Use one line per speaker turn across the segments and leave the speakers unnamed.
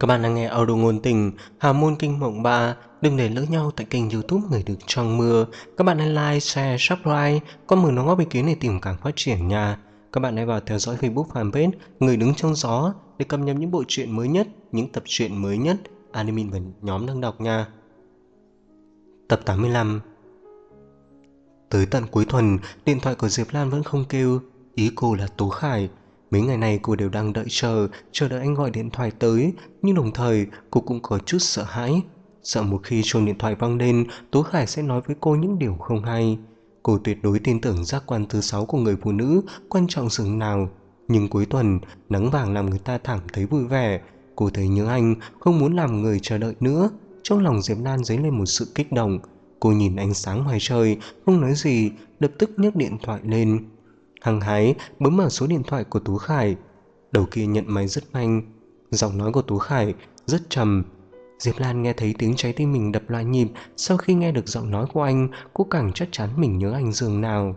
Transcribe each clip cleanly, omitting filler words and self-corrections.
Các bạn đang nghe audio ngôn tình Hào môn kinh mộng 3. Đừng để lỡ nhau tại kênh YouTube Người Được Trong Mưa. Các bạn hãy like, share, subscribe. Con mừng nó góp ý kiến để tìm càng phát triển nha. Các bạn hãy vào theo dõi Facebook fanpage Người Đứng Trong Gió để cập nhật những bộ truyện mới nhất, những tập truyện mới nhất, admin và nhóm đang đọc nha. Tập 85. Tới tận cuối tuần, điện thoại của Diệp Lan vẫn không kêu. Ý cô là Tú Khải. Mấy ngày này cô đều đang chờ đợi anh gọi điện thoại tới, nhưng đồng thời cô cũng có chút sợ hãi. Sợ một khi chuông điện thoại vang lên, Tú Khải sẽ nói với cô những điều không hay. Cô tuyệt đối tin tưởng giác quan thứ 6 của người phụ nữ quan trọng dường nào. Nhưng cuối tuần, nắng vàng làm người ta cảm thấy vui vẻ. Cô thấy nhớ anh, không muốn làm người chờ đợi nữa. Trong lòng Diệp Lan dấy lên một sự kích động. Cô nhìn ánh sáng ngoài trời, không nói gì, lập tức nhấc điện thoại lên. Hăng hái bấm vào số điện thoại của Tú Khải. Đầu kia nhận máy rất nhanh. Giọng nói của Tú Khải rất trầm. Diệp Lan nghe thấy tiếng trái tim mình đập loạn nhịp. Sau khi nghe được giọng nói của anh, cô càng chắc chắn mình nhớ anh dường nào.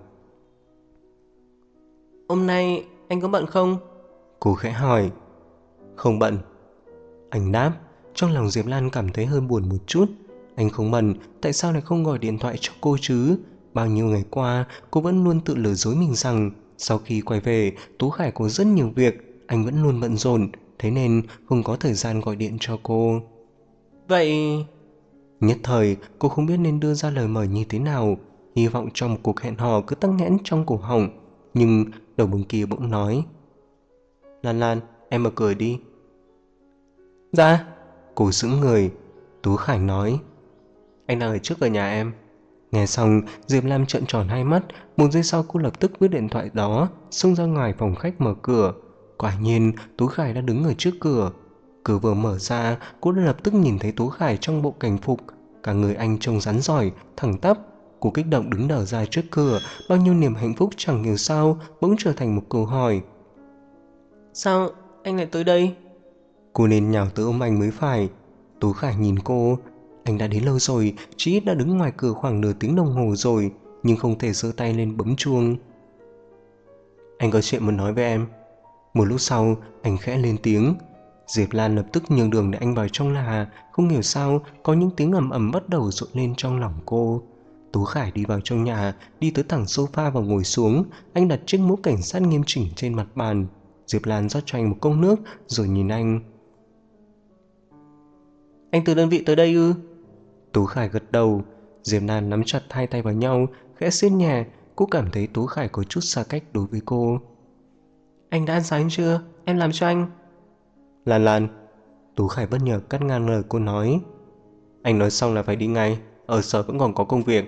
Hôm nay anh có bận không? Cô khẽ hỏi. Không bận. Anh đáp. Trong lòng Diệp Lan cảm thấy hơi buồn một chút. Anh không bận, tại sao lại không gọi điện thoại cho cô chứ? Bao nhiêu ngày qua, cô vẫn luôn tự lừa dối mình rằng sau khi quay về, Tú Khải có rất nhiều việc, anh vẫn luôn bận rộn, thế nên không có thời gian gọi điện cho cô. Vậy... Nhất thời, cô không biết nên đưa ra lời mời như thế nào, hy vọng trong một cuộc hẹn hò cứ tắc nghẽn trong cổ họng. Nhưng đầu bên kia bỗng nói. Lan Lan, em mở cửa đi. Dạ. Cô sững người. Tú Khải nói. Anh đang ở trước cửa nhà em. Nghe xong, Diệp Lam trợn tròn hai mắt. Một giây sau cô lập tức vứt điện thoại đó, xông ra ngoài phòng khách mở cửa. Quả nhiên, Tú Khải đã đứng ở trước cửa. Cửa vừa mở ra, cô đã lập tức nhìn thấy Tú Khải trong bộ cảnh phục. Cả người anh trông rắn giỏi, thẳng tắp. Cô kích động đứng đờ ra trước cửa. Bao nhiêu niềm hạnh phúc chẳng hiểu sao bỗng trở thành một câu hỏi. Sao anh lại tới đây? Cô nên nhào tới ôm anh mới phải. Tú Khải nhìn cô. Anh đã đến lâu rồi, chỉ ít đã đứng ngoài cửa khoảng nửa tiếng đồng hồ rồi, nhưng không thể giơ tay lên bấm chuông. Anh có chuyện muốn nói với em. Một lúc sau, anh khẽ lên tiếng. Diệp Lan lập tức nhường đường để anh vào trong là. Không hiểu sao có những tiếng ầm ầm bắt đầu rộn lên trong lòng cô. Tú Khải đi vào trong nhà, đi tới thẳng sofa và ngồi xuống. Anh đặt chiếc mũ cảnh sát nghiêm chỉnh trên mặt bàn. Diệp Lan rót cho anh một cốc nước rồi nhìn anh. Anh từ đơn vị tới đây ư? Tú Khải gật đầu. Diệp Lan nắm chặt hai tay vào nhau, khẽ siết nhẹ. Cô cảm thấy Tú Khải có chút xa cách đối với cô. Anh đã ăn sáng chưa? Em làm cho anh. Lan Lan. Tú Khải bất ngờ cắt ngang lời cô nói. Anh nói xong là phải đi ngay, ở sở vẫn còn có công việc.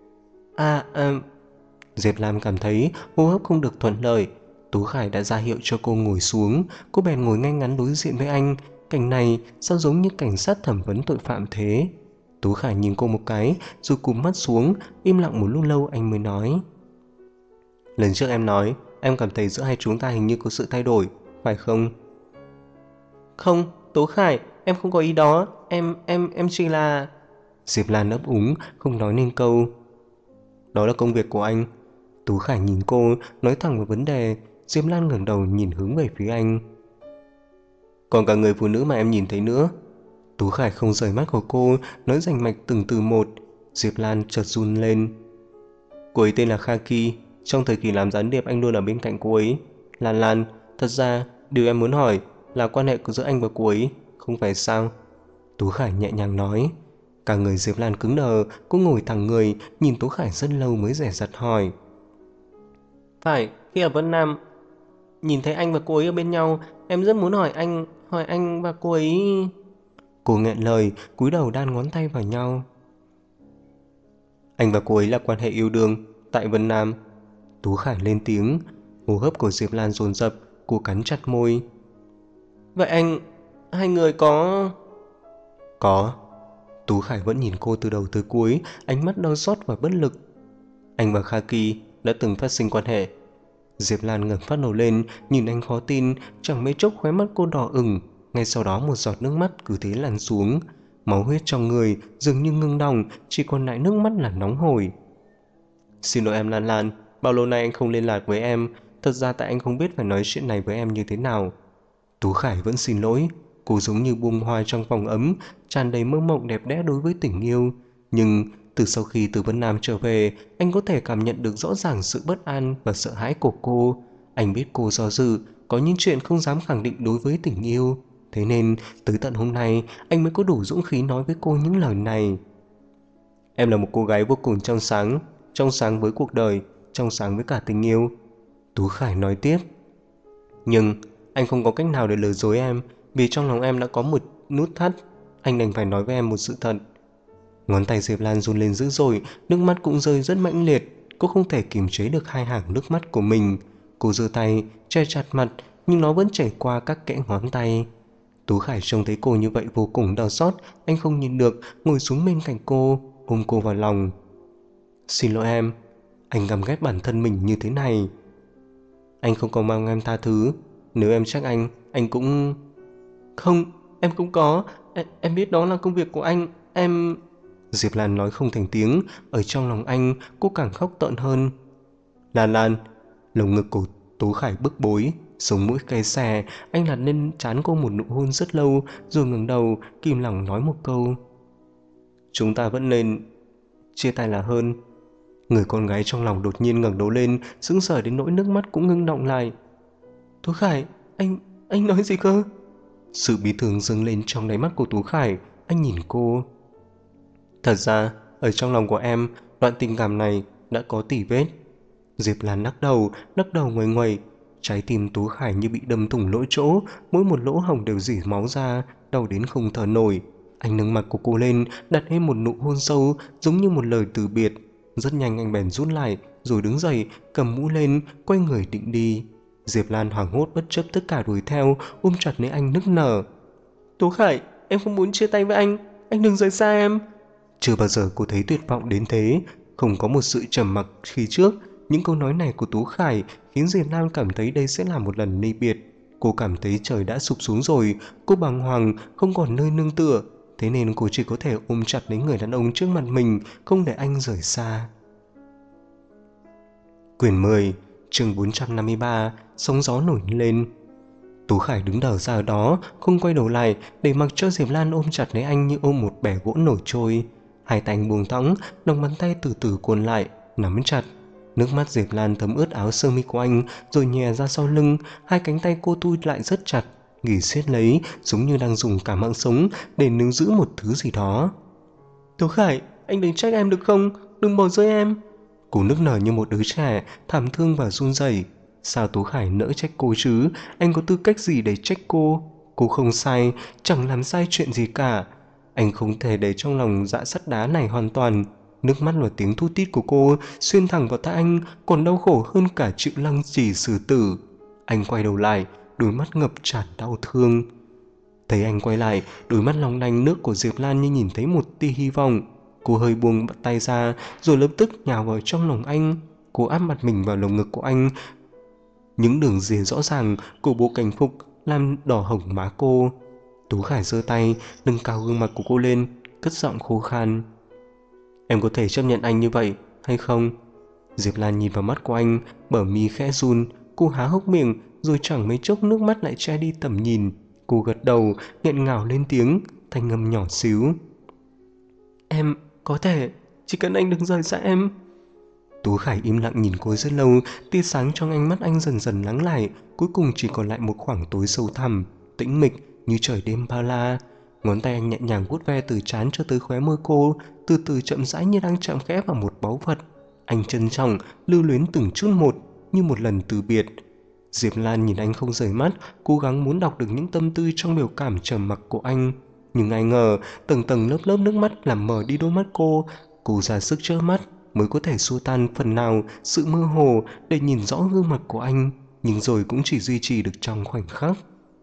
Diệp Lam cảm thấy hô hấp không được thuận lợi. Tú Khải đã ra hiệu cho cô ngồi xuống. Cô bèn ngồi ngay ngắn đối diện với anh. Cảnh này sao giống như cảnh sát thẩm vấn tội phạm thế? Tú Khải nhìn cô một cái rồi cụp mắt xuống. Im lặng một lúc lâu anh mới nói. Lần trước em nói em cảm thấy giữa hai chúng ta hình như có sự thay đổi, phải không? Không, Tú Khải, em không có ý đó. Em chỉ là... Diệp Lan ấp úng, không nói nên câu. Đó là công việc của anh. Tú Khải nhìn cô, nói thẳng vào vấn đề. Diệp Lan ngẩng đầu nhìn hướng về phía anh. Còn cả người phụ nữ mà em nhìn thấy nữa. Tú Khải không rời mắt của cô, nói rành mạch từng từ một. Diệp Lan chợt run lên. Cô ấy tên là Khaki. Trong thời kỳ làm gián điệp anh luôn ở bên cạnh cô ấy. Lan Lan, thật ra điều em muốn hỏi là quan hệ của giữa anh và cô ấy, không phải sao? Tú Khải nhẹ nhàng nói. Cả người Diệp Lan cứng đờ. Cô ngồi thẳng người, nhìn Tú Khải rất lâu mới dè dặt hỏi. Phải, khi ở Vân Nam nhìn thấy anh và cô ấy ở bên nhau, em rất muốn hỏi anh và cô ấy... Cô nghẹn lời, cúi đầu đan ngón tay vào nhau. Anh và cô ấy là quan hệ yêu đương tại Vân Nam. Tú Khải lên tiếng. Hô hấp của Diệp Lan dồn dập. Cô cắn chặt môi. Vậy hai người có... Có. Tú Khải vẫn nhìn cô từ đầu tới cuối, ánh mắt đau xót và bất lực. Anh và Khaki đã từng phát sinh quan hệ. Diệp Lan ngẩng phát đầu lên, nhìn anh khó tin. Chẳng mấy chốc khóe mắt cô đỏ ửng. Ngay sau đó một giọt nước mắt cứ thế lăn xuống. Máu huyết trong người dường như ngưng đọng, chỉ còn lại nước mắt là nóng hổi. Xin lỗi em Lan Lan, bao lâu nay anh không liên lạc với em. Thật ra tại anh không biết phải nói chuyện này với em như thế nào. Tú Khải vẫn xin lỗi. Cô giống như bông hoa trong phòng ấm, tràn đầy mơ mộng đẹp đẽ đối với tình yêu. Nhưng từ sau khi từ Vân Nam trở về, anh có thể cảm nhận được rõ ràng sự bất an và sợ hãi của cô. Anh biết cô do dự, có những chuyện không dám khẳng định đối với tình yêu. Thế nên, tới tận hôm nay, anh mới có đủ dũng khí nói với cô những lời này. Em là một cô gái vô cùng trong sáng với cuộc đời, trong sáng với cả tình yêu. Tú Khải nói tiếp. Nhưng anh không có cách nào để lừa dối em, vì trong lòng em đã có một nút thắt. Anh đành phải nói với em một sự thật. Ngón tay Diệp Lan run lên dữ dội, nước mắt cũng rơi rất mãnh liệt. Cô không thể kiềm chế được hai hàng nước mắt của mình. Cô giơ tay che chặt mặt, nhưng nó vẫn chảy qua các kẽ ngón tay. Tú Khải trông thấy cô như vậy vô cùng đau xót. Anh không nhìn được, ngồi xuống bên cạnh cô, ôm cô vào lòng. Xin lỗi em, anh căm ghét bản thân mình như thế này. Anh không có mong em tha thứ. Nếu em trách anh cũng... Không, em cũng có. Em biết đó là công việc của anh. Em... Diệp Lan nói không thành tiếng. Ở trong lòng anh, cô càng khóc tợn hơn. Lan, lồng ngực của Tố Khải bức bối, sống mũi cay xè. Anh đặt lên trán cô một nụ hôn rất lâu, rồi ngẩng đầu kìm lòng nói một câu. Chúng ta vẫn nên chia tay là hơn. Người con gái trong lòng đột nhiên ngẩng đầu lên, sững sờ đến nỗi nước mắt cũng ngưng đọng lại. Tú Khải, anh nói gì cơ? Sự bí thường dâng lên trong đáy mắt của Tú Khải. Anh nhìn cô. Thật ra, ở trong lòng của em, đoạn tình cảm này đã có tỉ vết. Diệp Lan lắc đầu nguầy nguầy. Trái tim Tú Khải như bị đâm thủng lỗ chỗ, mỗi một lỗ hổng đều rỉ máu ra, đau đến không thở nổi. Anh nâng mặt của cô lên, đặt thêm một nụ hôn sâu, giống như một lời từ biệt. Rất nhanh anh bèn rút lại, rồi đứng dậy, cầm mũ lên, quay người định đi. Diệp Lan hoảng hốt bất chấp tất cả đuổi theo, ôm chặt lấy anh nức nở. Tú Khải, em không muốn chia tay với anh đừng rời xa em. Chưa bao giờ cô thấy tuyệt vọng đến thế, không có một sự trầm mặc khi trước. Những câu nói này của Tú Khải khiến Diệp Lan cảm thấy đây sẽ là một lần ly biệt. Cô cảm thấy trời đã sụp xuống rồi, cô bàng hoàng, không còn nơi nương tựa. Thế nên cô chỉ có thể ôm chặt lấy người đàn ông trước mặt mình, không để anh rời xa. Quyển 10, chương 453, sóng gió nổi lên. Tú Khải đứng đờ ra ở đó, không quay đầu lại, để mặc cho Diệp Lan ôm chặt lấy anh như ôm một bè gỗ nổi trôi. Hai tay anh buông thõng, lòng bàn tay từ từ cuộn lại, nắm chặt. Nước mắt Diệp Lan thấm ướt áo sơ mi của anh, rồi nhè ra sau lưng. Hai cánh tay cô tui lại rất chặt, ghì siết lấy, giống như đang dùng cả mạng sống để níu giữ một thứ gì đó. Tú Khải, anh đừng trách em được không? Đừng bỏ rơi em. Cô nức nở như một đứa trẻ, thảm thương và run rẩy. Sao Tú Khải nỡ trách cô chứ? Anh có tư cách gì để trách cô? Cô không sai, chẳng làm sai chuyện gì cả. Anh không thể để trong lòng dạ sắt đá này hoàn toàn. Nước mắt và tiếng thu tít của cô xuyên thẳng vào tai anh, còn đau khổ hơn cả chịu lăng trì xử tử. Anh quay đầu lại, đôi mắt ngập tràn đau thương. Thấy anh quay lại, đôi mắt long lanh nước của Diệp Lan như nhìn thấy một tia hy vọng. Cô hơi buông tay ra, rồi lập tức nhào vào trong lòng anh. Cô áp mặt mình vào lồng ngực của anh. Những đường rìa rõ ràng của bộ cảnh phục làm đỏ hồng má cô. Tú Khải giơ tay, nâng cao gương mặt của cô lên, cất giọng khô khan. Em có thể chấp nhận anh như vậy hay không? Diệp Lan nhìn vào mắt của anh, bờ mi khẽ run. Cô há hốc miệng, rồi chẳng mấy chốc nước mắt lại che đi tầm nhìn. Cô gật đầu, nghẹn ngào lên tiếng, thanh âm nhỏ xíu. Em có thể, chỉ cần anh đừng rời xa em. Tú Khải im lặng nhìn cô rất lâu, tia sáng trong ánh mắt anh dần dần lắng lại, cuối cùng chỉ còn lại một khoảng tối sâu thẳm, tĩnh mịch như trời đêm bao la. Ngón tay anh nhẹ nhàng vuốt ve từ trán cho tới khóe môi cô, từ từ chậm rãi như đang chạm khẽ vào một báu vật. Anh trân trọng, lưu luyến từng chút một, như một lần từ biệt. Diệp Lan nhìn anh không rời mắt, cố gắng muốn đọc được những tâm tư trong biểu cảm trầm mặc của anh. Nhưng ai ngờ, tầng tầng lớp lớp nước mắt làm mờ đi đôi mắt cô. Cô ra sức trợn mắt mới có thể xua tan phần nào sự mơ hồ để nhìn rõ gương mặt của anh, nhưng rồi cũng chỉ duy trì được trong khoảnh khắc.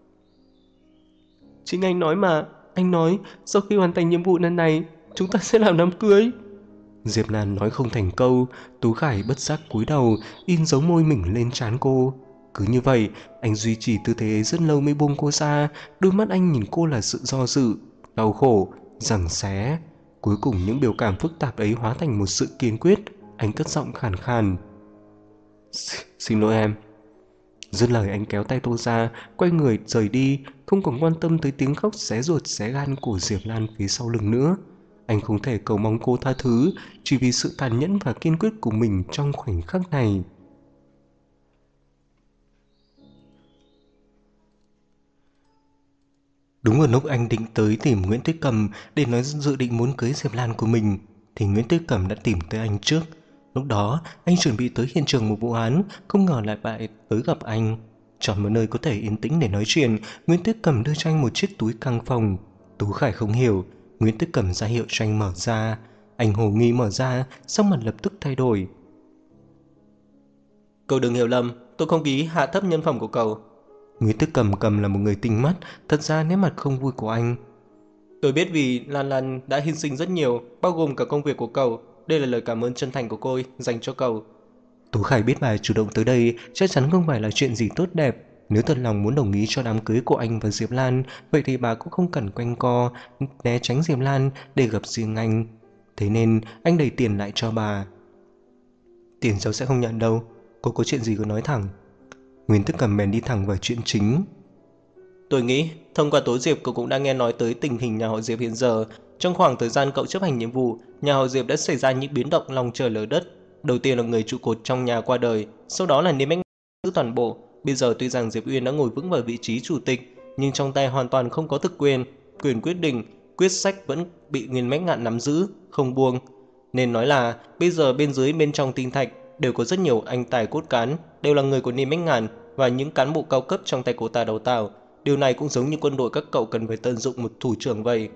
Chính anh nói mà, anh nói sau khi hoàn thành nhiệm vụ lần này, chúng ta sẽ làm đám cưới. Diệp Lan nói không thành câu. Tú Khải bất giác cúi đầu, in dấu môi mình lên trán cô. Cứ như vậy, anh duy trì tư thế rất lâu mới buông cô ra. Đôi mắt anh nhìn cô là sự do dự, đau khổ, giằng xé. Cuối cùng những biểu cảm phức tạp ấy hóa thành một sự kiên quyết. Anh cất giọng khàn khàn. Xin lỗi em. Dứt lời anh kéo tay tôi ra, quay người rời đi, không còn quan tâm tới tiếng khóc xé ruột xé gan của Diệp Lan phía sau lưng nữa. Anh không thể cầu mong cô tha thứ chỉ vì sự tàn nhẫn và kiên quyết của mình trong khoảnh khắc này. Đúng ở lúc anh định tới tìm Nguyễn Tuyết Cầm để nói dự định muốn cưới Diệp Lan của mình, thì Nguyễn Tuyết Cầm đã tìm tới anh trước. Lúc đó, anh chuẩn bị tới hiện trường một vụ án, không ngờ lại tới gặp anh. Chọn một nơi có thể yên tĩnh để nói chuyện, Nguyễn Tuyết Cầm đưa cho anh một chiếc túi căng phòng. Tú Khải không hiểu, Nguyễn Tuyết Cầm ra hiệu cho anh mở ra. Anh hồ nghi mở ra, sắc mặt lập tức thay đổi.
Cậu đừng hiểu lầm, tôi không ký hạ thấp nhân phẩm của cậu.
Nguyễn Tuyết Cầm là một người tinh mắt, thật ra nét mặt không vui của anh.
Tôi biết vì Lan Lan đã hy sinh rất nhiều, bao gồm cả công việc của cậu. Đây là lời cảm ơn chân thành của cô dành cho cậu.
Tú Khải biết bà chủ động tới đây chắc chắn không phải là chuyện gì tốt đẹp. Nếu thật lòng muốn đồng ý cho đám cưới của anh và Diệp Lan, vậy thì bà cũng không cần quanh co, né tránh Diệp Lan để gặp riêng anh. Thế nên anh đẩy tiền lại cho bà. Tiền cháu sẽ không nhận đâu, cô có chuyện gì cứ nói thẳng. Nguyên Tức Cầm bèn đi thẳng vào chuyện chính.
Tôi nghĩ, thông qua Tố Diệp cậu cũng đã nghe nói tới tình hình nhà họ Diệp hiện giờ. Trong khoảng thời gian cậu chấp hành nhiệm vụ, nhà họ Diệp đã xảy ra những biến động lòng trời lở đất. Đầu tiên là người trụ cột trong nhà qua đời, sau đó là Niêm Bách giữ toàn bộ. Bây giờ tuy rằng Diệp Uyên đã ngồi vững vào vị trí chủ tịch, nhưng trong tay hoàn toàn không có thực quyền. Quyền quyết định, quyết sách vẫn bị Nguyên Bách Ngạn nắm giữ, không buông. Nên nói là bây giờ bên dưới bên trong tinh thạch đều có rất nhiều anh tài cốt cán, đều là người của Niêm Bách Ngạn và những cán bộ cao cấp trong tay cô ta đào tạo. Điều này cũng giống như quân đội các cậu cần phải tận dụng một thủ trưởng vậy.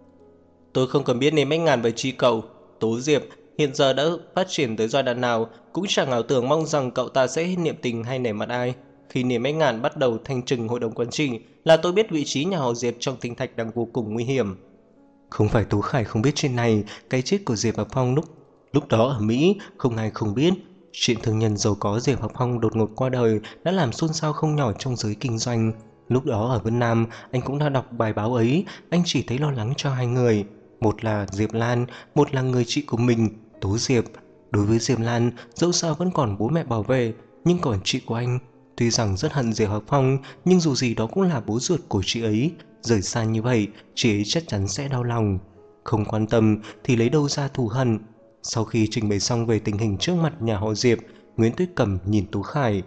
Tôi không cần biết Niêm Bách Ngạn và chi cậu, Tố Diệp hiện giờ đã phát triển tới giai đoạn nào, cũng chẳng ảo tưởng mong rằng cậu ta sẽ niệm tình hay nể mặt ai. Khi Niêm Bách Ngạn bắt đầu thanh trừng hội đồng quản trị là tôi biết vị trí nhà họ Diệp trong tinh thạch đang vô cùng nguy hiểm.
Không phải Tú Khải không biết chuyện này, cái chết của Diệp Học Phong lúc đó ở Mỹ không ai không biết. Chuyện thương nhân giàu có Diệp Học Phong đột ngột qua đời đã làm xôn xao không nhỏ trong giới kinh doanh. Lúc đó ở Vân Nam, anh cũng đã đọc bài báo ấy, anh chỉ thấy lo lắng cho hai người. Một là Diệp Lan, một là người chị của mình, Tố Diệp. Đối với Diệp Lan, dẫu sao vẫn còn bố mẹ bảo vệ, nhưng còn chị của anh. Tuy rằng rất hận Diệp Học Phong, nhưng dù gì đó cũng là bố ruột của chị ấy. Rời xa như vậy, chị ấy chắc chắn sẽ đau lòng. Không quan tâm thì lấy đâu ra thù hận. Sau khi trình bày xong về tình hình trước mặt nhà họ Diệp, Nguyễn Tuyết Cầm nhìn Tú Khải.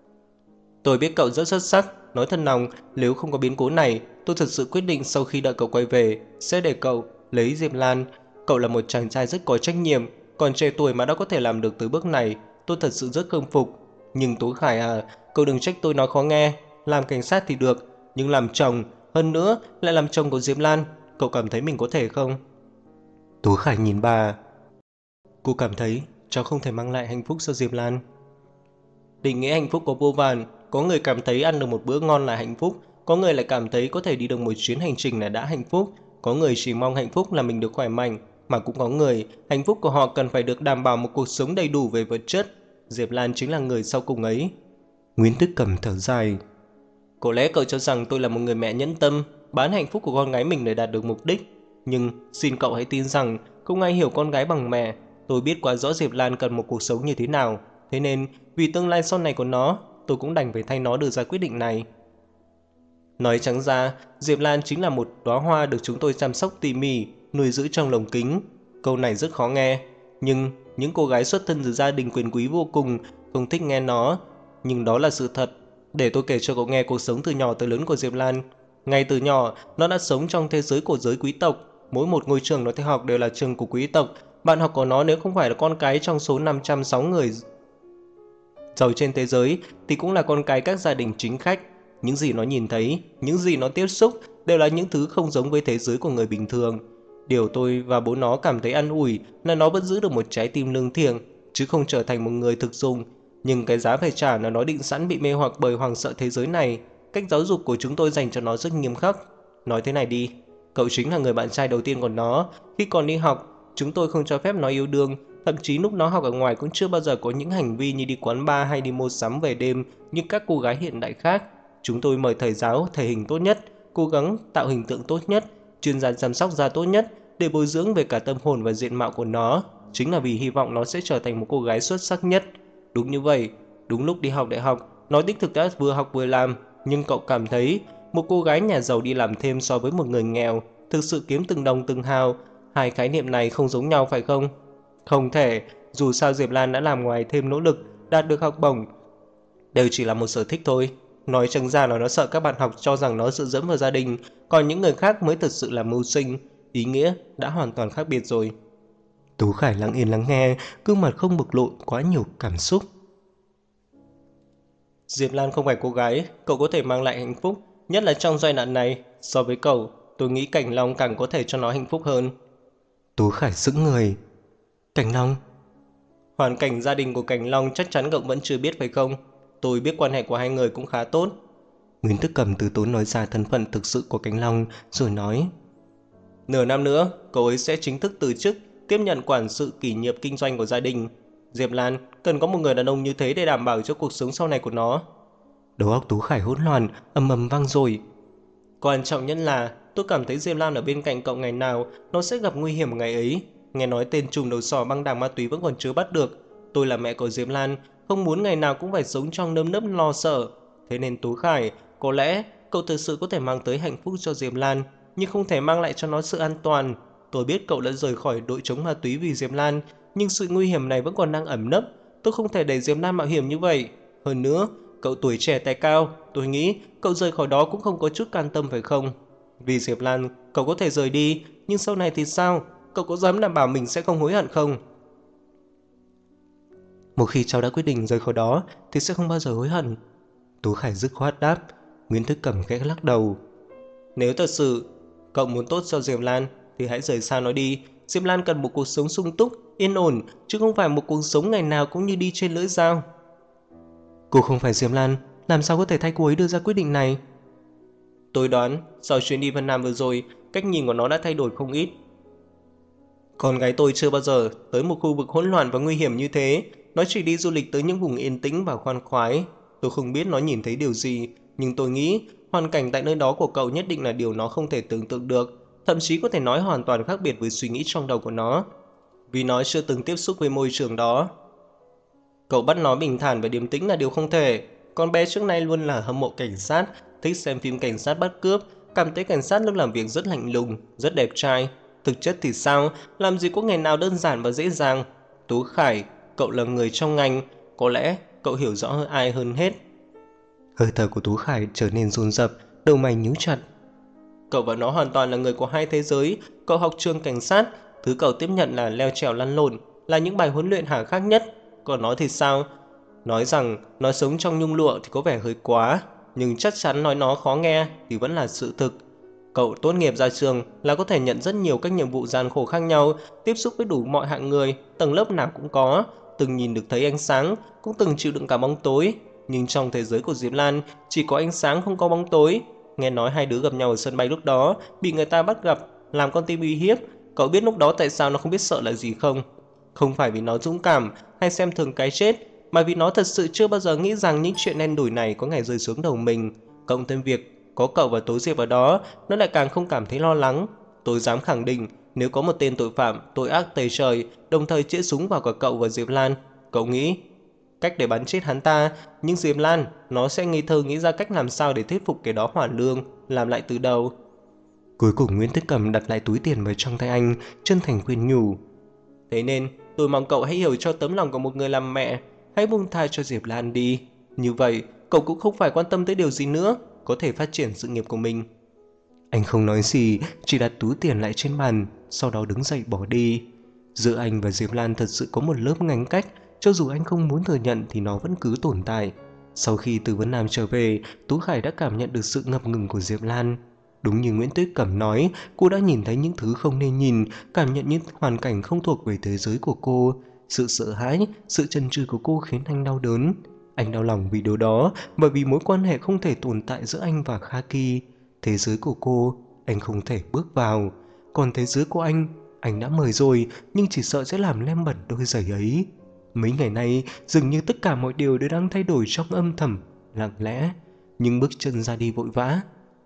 Tôi biết cậu rất xuất sắc, nói thật lòng, nếu không có biến cố này, tôi thật sự quyết định sau khi đợi cậu quay về, sẽ để cậu lấy Diệp Lan. Cậu là một chàng trai rất có trách nhiệm, còn trẻ tuổi mà đã có thể làm được tới bước này, tôi thật sự rất khâm phục. Nhưng Tú Khải à, cậu đừng trách tôi nói khó nghe, làm cảnh sát thì được, nhưng làm chồng, hơn nữa lại làm chồng của Diệp Lan, cậu cảm thấy mình có thể không?
Tú Khải nhìn bà. Cô cảm thấy cháu không thể mang lại hạnh phúc cho Diệp Lan.
Định nghĩa hạnh phúc có vô vàn, có người cảm thấy ăn được một bữa ngon là hạnh phúc, có người lại cảm thấy có thể đi được một chuyến hành trình là đã hạnh phúc, có người chỉ mong hạnh phúc là mình được khỏe mạnh, mà cũng có người hạnh phúc của họ cần phải được đảm bảo một cuộc sống đầy đủ về vật chất. Diệp Lan chính là người sau cùng ấy.
Nguyễn Tuyết Cầm thở dài.
Có lẽ cậu cho rằng tôi là một người mẹ nhẫn tâm, bán hạnh phúc của con gái mình để đạt được mục đích. Nhưng xin cậu hãy tin rằng không ai hiểu con gái bằng mẹ. Tôi biết quá rõ Diệp Lan cần một cuộc sống như thế nào. Thế nên vì tương lai sau này của nó, tôi cũng đành phải thay nó đưa ra quyết định này. Nói trắng ra, Diệp Lan chính là một đóa hoa được chúng tôi chăm sóc tỉ mỉ, nuôi giữ trong lồng kính. Câu này rất khó nghe, nhưng những cô gái xuất thân từ gia đình quyền quý vô cùng không thích nghe nó. Nhưng đó là sự thật. Để tôi kể cho cậu nghe cuộc sống từ nhỏ tới lớn của Diệp Lan. Ngay từ nhỏ, nó đã sống trong thế giới của giới quý tộc. Mỗi một ngôi trường nó theo học đều là trường của quý tộc. Bạn học của nó nếu không phải là con cái trong số 506 người giàu trên thế giới thì cũng là con cái các gia đình chính khách. Những gì nó nhìn thấy, những gì nó tiếp xúc đều là những thứ không giống với thế giới của người bình thường. Điều tôi và bố nó cảm thấy an ủi là nó vẫn giữ được một trái tim lương thiện, chứ không trở thành một người thực dụng. Nhưng cái giá phải trả là nó định sẵn bị mê hoặc bởi hoàng sợ thế giới này. Cách giáo dục của chúng tôi dành cho nó rất nghiêm khắc. Nói thế này đi, cậu chính là người bạn trai đầu tiên của nó. Khi còn đi học, chúng tôi không cho phép nó yêu đương. Thậm chí lúc nó học ở ngoài cũng chưa bao giờ có những hành vi như đi quán bar hay đi mua sắm về đêm như các cô gái hiện đại khác. Chúng tôi mời thầy giáo, thể hình tốt nhất, cố gắng tạo hình tượng tốt nhất, chuyên gia chăm sóc da tốt nhất để bồi dưỡng về cả tâm hồn và diện mạo của nó. Chính là vì hy vọng nó sẽ trở thành một cô gái xuất sắc nhất. Đúng như vậy, đúng lúc đi học đại học, Nó đích thực đã vừa học vừa làm, nhưng cậu cảm thấy một cô gái nhà giàu đi làm thêm so với một người nghèo thực sự kiếm từng đồng từng hào, hai khái niệm này không giống nhau phải không? Không thể, dù sao Diệp Lan đã làm ngoài thêm nỗ lực, đạt được học bổng, đều chỉ là một sở thích thôi. Nói chẳng ra là nó sợ các bạn học cho rằng nó dựa dẫm vào gia đình, còn những người khác mới thật sự là mưu sinh. Ý nghĩa đã hoàn toàn khác biệt rồi.
Tú Khải lặng yên lắng nghe, gương mặt không bộc lộ quá nhiều cảm xúc.
Diệp Lan không phải cô gái, cậu có thể mang lại hạnh phúc, nhất là trong giai đoạn này. So với cậu, tôi nghĩ Cảnh Long càng có thể cho nó hạnh phúc hơn.
Tú Khải sững người. Cảnh Long?
Hoàn cảnh gia đình của Cảnh Long chắc chắn cậu vẫn chưa biết phải không? Tôi biết quan hệ của hai người cũng khá tốt.
Nguyễn Tức Cầm từ tốn nói ra thân phận thực sự của Cảnh Long, rồi nói:
Nửa năm nữa, cậu ấy sẽ chính thức từ chức, tiếp nhận quản sự kỷ nghiệp kinh doanh của gia đình. Diệp Lan cần có một người đàn ông như thế để đảm bảo cho cuộc sống sau này của nó.
Đầu óc Tú Khải hỗn loạn, ầm ầm vang rồi.
Quan trọng nhất là tôi cảm thấy Diệp Lan ở bên cạnh cậu ngày nào nó sẽ gặp nguy hiểm ngày ấy. Nghe nói tên trùm đầu sỏ băng đảng ma túy vẫn còn chưa bắt được. Tôi là mẹ của Diệp Lan, không muốn ngày nào cũng phải sống trong nơm nớp lo sợ. Thế nên Tú Khải, có lẽ cậu thực sự có thể mang tới hạnh phúc cho Diệp Lan, nhưng không thể mang lại cho nó sự an toàn. Tôi biết cậu đã rời khỏi đội chống ma túy vì Diệp Lan, nhưng sự nguy hiểm này vẫn còn đang ẩn nấp. Tôi không thể để Diệp Lan mạo hiểm như vậy. Hơn nữa, cậu tuổi trẻ tài cao, tôi nghĩ cậu rời khỏi đó cũng không có chút can tâm phải không? Vì Diệp Lan, cậu có thể rời đi, nhưng sau này thì sao? Cậu có dám đảm bảo mình sẽ không hối hận không?
Một khi cháu đã quyết định rời khỏi đó thì sẽ không bao giờ hối hận. Tú Khải dứt khoát đáp. Nguyễn Thức Cẩm khẽ lắc đầu.
Nếu thật sự cậu muốn tốt cho Diệp Lan thì hãy rời xa nó đi. Diệp Lan cần một cuộc sống sung túc, yên ổn, chứ không phải một cuộc sống ngày nào cũng như đi trên lưỡi dao.
Cô không phải Diệp Lan, làm sao có thể thay cô ấy đưa ra quyết định này?
Tôi đoán sau chuyến đi Vân Nam vừa rồi, cách nhìn của nó đã thay đổi không ít. Con gái tôi chưa bao giờ tới một khu vực hỗn loạn và nguy hiểm như thế. Nó chỉ đi du lịch tới những vùng yên tĩnh và khoan khoái. Tôi không biết nó nhìn thấy điều gì, nhưng tôi nghĩ hoàn cảnh tại nơi đó của cậu nhất định là điều nó không thể tưởng tượng được. Thậm chí có thể nói hoàn toàn khác biệt với suy nghĩ trong đầu của nó. Vì nó chưa từng tiếp xúc với môi trường đó. Cậu bắt nó bình thản và điềm tĩnh là điều không thể. Con bé trước nay luôn là hâm mộ cảnh sát, thích xem phim cảnh sát bắt cướp, cảm thấy cảnh sát lúc làm việc rất lạnh lùng, rất đẹp trai. Thực chất thì sao, làm gì có ngày nào đơn giản và dễ dàng. Tú Khải, cậu là người trong ngành, có lẽ cậu hiểu rõ hơn ai hơn hết.
Hơi thở của Tú Khải trở nên dồn dập, đầu mày nhíu chặt.
Cậu và nó hoàn toàn là người của hai thế giới. Cậu học trường cảnh sát, thứ cậu tiếp nhận là leo trèo lăn lộn, là những bài huấn luyện hà khắc nhất. Còn nó thì sao? Nói rằng nó sống trong nhung lụa thì có vẻ hơi quá, nhưng chắc chắn nói nó khó nghe thì vẫn là sự thực. Cậu tốt nghiệp ra trường là có thể nhận rất nhiều các nhiệm vụ gian khổ khác nhau, tiếp xúc với đủ mọi hạng người, tầng lớp nào cũng có, từng nhìn được thấy ánh sáng, cũng từng chịu đựng cả bóng tối. Nhưng trong thế giới của Diệp Lan chỉ có ánh sáng không có bóng tối. Nghe nói hai đứa gặp nhau ở sân bay lúc đó, bị người ta bắt gặp, làm con tin uy hiếp. Cậu biết lúc đó tại sao nó không biết sợ là gì không? Không phải vì nó dũng cảm hay xem thường cái chết, mà vì nó thật sự chưa bao giờ nghĩ rằng những chuyện đen đủi này có ngày rơi xuống đầu mình. Cộng thêm việc có cậu và Tố Diệp ở đó, nó lại càng không cảm thấy lo lắng. Tôi dám khẳng định, nếu có một tên tội phạm, tội ác tày trời, đồng thời chĩa súng vào cả cậu và Diệp Lan, cậu nghĩ cách để bắn chết hắn ta, nhưng Diệp Lan, nó sẽ nghi thơ nghĩ ra cách làm sao để thuyết phục cái đó hoàn lương, làm lại từ đầu.
Cuối cùng Nguyễn Thức Cầm đặt lại túi tiền vào trong tay anh, chân thành khuyên nhủ.
Thế nên, tôi mong cậu hãy hiểu cho tấm lòng của một người làm mẹ, hãy buông tha cho Diệp Lan đi. Như vậy, cậu cũng không phải quan tâm tới điều gì nữa, có thể phát triển sự nghiệp của mình.
Anh không nói gì, chỉ đặt túi tiền lại trên bàn, sau đó đứng dậy bỏ đi. Giữa anh và Diệp Lan thật sự có một lớp ngăn cách, cho dù anh không muốn thừa nhận thì nó vẫn cứ tồn tại. Sau khi từ Vân Nam trở về, Tú Khải đã cảm nhận được sự ngập ngừng của Diệp Lan. Đúng như Nguyễn Tuyết Cẩm nói, cô đã nhìn thấy những thứ không nên nhìn, cảm nhận những hoàn cảnh không thuộc về thế giới của cô. Sự sợ hãi, sự chần chừ của cô khiến anh đau đớn. Anh đau lòng vì điều đó, bởi vì mối quan hệ không thể tồn tại giữa anh và Khaki. Thế giới của cô, anh không thể bước vào. Còn thế giới của anh đã mời rồi, nhưng chỉ sợ sẽ làm lem bẩn đôi giày ấy. Mấy ngày nay, dường như tất cả mọi điều đều đang thay đổi trong âm thầm, lặng lẽ. Nhưng bước chân ra đi vội vã.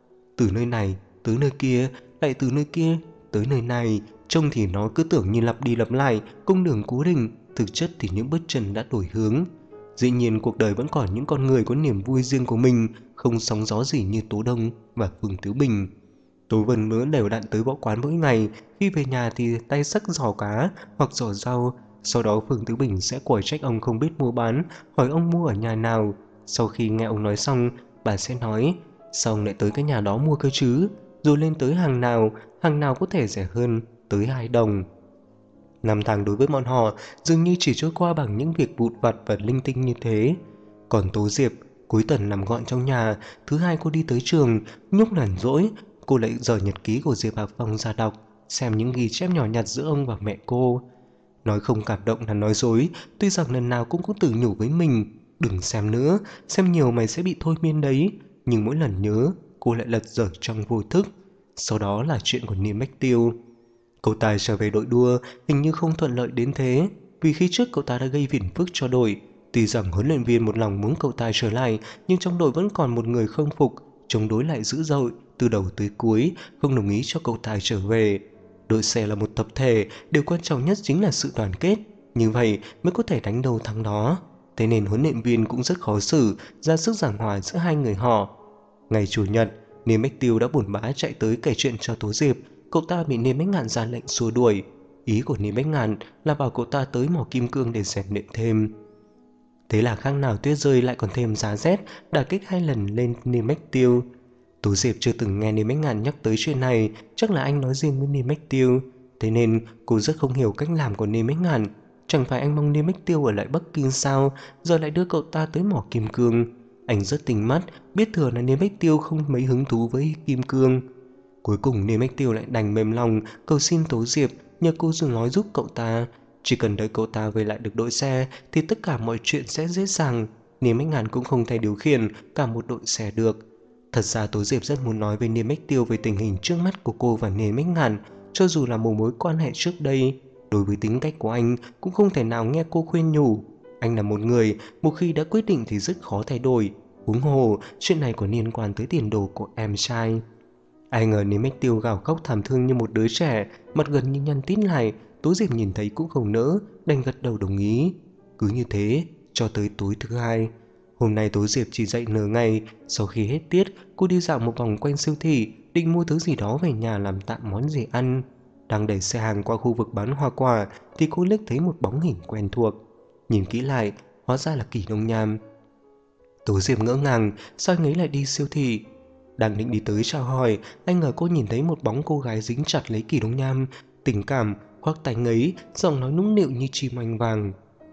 Từ nơi này, tới nơi kia, lại từ nơi kia, tới nơi này. Trông thì nó cứ tưởng như lặp đi lặp lại, cung đường cố định. Thực chất thì những bước chân đã đổi hướng. Dĩ nhiên cuộc đời vẫn còn những con người có niềm vui riêng của mình, không sóng gió gì như Tố Đông và Phương Tứ Bình. Tố Vân Mỡ đều đặn tới võ quán mỗi ngày, khi về nhà thì tay xách giò cá hoặc giò rau. Sau đó Phương Tứ Bình sẽ quở trách ông không biết mua bán, hỏi ông mua ở nhà nào. Sau khi nghe ông nói xong, bà sẽ nói, sao ông lại tới cái nhà đó mua cơ chứ? Rồi lên tới hàng nào có thể rẻ hơn, tới 2 đồng. 5 tháng đối với bọn họ dường như chỉ trôi qua bằng những việc vụn vặt và linh tinh như thế. Còn Tố Diệp, cuối tuần nằm gọn trong nhà, thứ hai cô đi tới trường, nhúc nhằn rỗi, cô lại dở nhật ký của Diệp Hà Phong ra đọc, xem những ghi chép nhỏ nhặt giữa ông và mẹ cô. Nói không cảm động là nói dối, tuy rằng lần nào cũng có tự nhủ với mình, đừng xem nữa, xem nhiều mày sẽ bị thôi miên đấy. Nhưng mỗi lần nhớ, cô lại lật dở trong vô thức. Sau đó là chuyện của Niêm Bách Tiêu. Cậu ta trở về đội đua hình như không thuận lợi đến thế, vì khi trước cậu ta đã gây phiền phức cho đội. Tuy rằng huấn luyện viên một lòng muốn cậu ta trở lại, nhưng trong đội vẫn còn một người không phục, chống đối lại dữ dội, từ đầu tới cuối, không đồng ý cho cậu ta trở về. Đội xe là một tập thể, điều quan trọng nhất chính là sự đoàn kết, như vậy mới có thể đánh đầu thắng đó. Thế nên huấn luyện viên cũng rất khó xử, ra sức giảng hòa giữa hai người họ. Ngày Chủ nhật, Niêm Bách Tiêu đã buồn bã chạy tới kể chuyện cho Tố Diệp. Cậu ta bị Niêm Bách Ngạn ra lệnh xua đuổi. Ý của Niêm Bách Ngạn là bảo cậu ta tới mỏ kim cương để rèn luyện thêm. Thế là khác nào tuyết rơi lại còn thêm giá rét, đả kích 2 lần lên Niêm Bách Tiêu. Tố Diệp chưa từng nghe Niêm Bách Ngạn nhắc tới chuyện này, chắc là anh nói riêng với Niêm Bách Tiêu. Thế nên cô rất không hiểu cách làm của Niêm Bách Ngạn. Chẳng phải anh mong Niêm Bách Tiêu ở lại Bắc Kinh sao, giờ lại đưa cậu ta tới mỏ kim cương. Anh rất tinh mắt, biết thừa là Niêm Bách Tiêu không mấy hứng thú với kim cương. Cuối cùng Niêm Bách Tiêu lại đành mềm lòng cầu xin Tố Diệp nhờ cô dừng nói giúp cậu ta. Chỉ cần đợi cậu ta về lại được đội xe thì tất cả mọi chuyện sẽ dễ dàng. Niêm Bách Ngạn cũng không thể điều khiển cả một đội xe được. Thật ra Tố Diệp rất muốn nói với Niêm Bách Tiêu về tình hình trước mắt của cô và Niêm Bách Ngạn, cho dù là một mối quan hệ trước đây. Đối với tính cách của anh cũng không thể nào nghe cô khuyên nhủ. Anh là một người một khi đã quyết định thì rất khó thay đổi. Huống hồ chuyện này còn liên quan tới tiền đồ của em trai. Ai ngờ Niêm Bách Tiêu gào khóc thảm thương như một đứa trẻ, mặt gần như nhăn tít lại. Tố Diệp nhìn thấy cũng không nỡ, đành gật đầu đồng ý. Cứ như thế cho tới tối thứ hai. Hôm nay Tố Diệp chỉ dậy nửa ngày. Sau khi hết tiết, cô đi dạo một vòng quanh siêu thị, định mua thứ gì đó về nhà làm tạm món gì ăn. Đang đẩy xe hàng qua khu vực bán hoa quả thì cô liếc thấy một bóng hình quen thuộc. Nhìn kỹ lại, hóa ra là Kỷ Đông Nham. Tố Diệp ngỡ ngàng, sao anh ấy lại đi siêu thị? Đang định đi tới chào hỏi, anh ngờ cô nhìn thấy một bóng cô gái dính chặt lấy Kỷ Đông Nham, tình cảm khoác tay ấy, giọng nói nũng nịu như chim oanh vàng.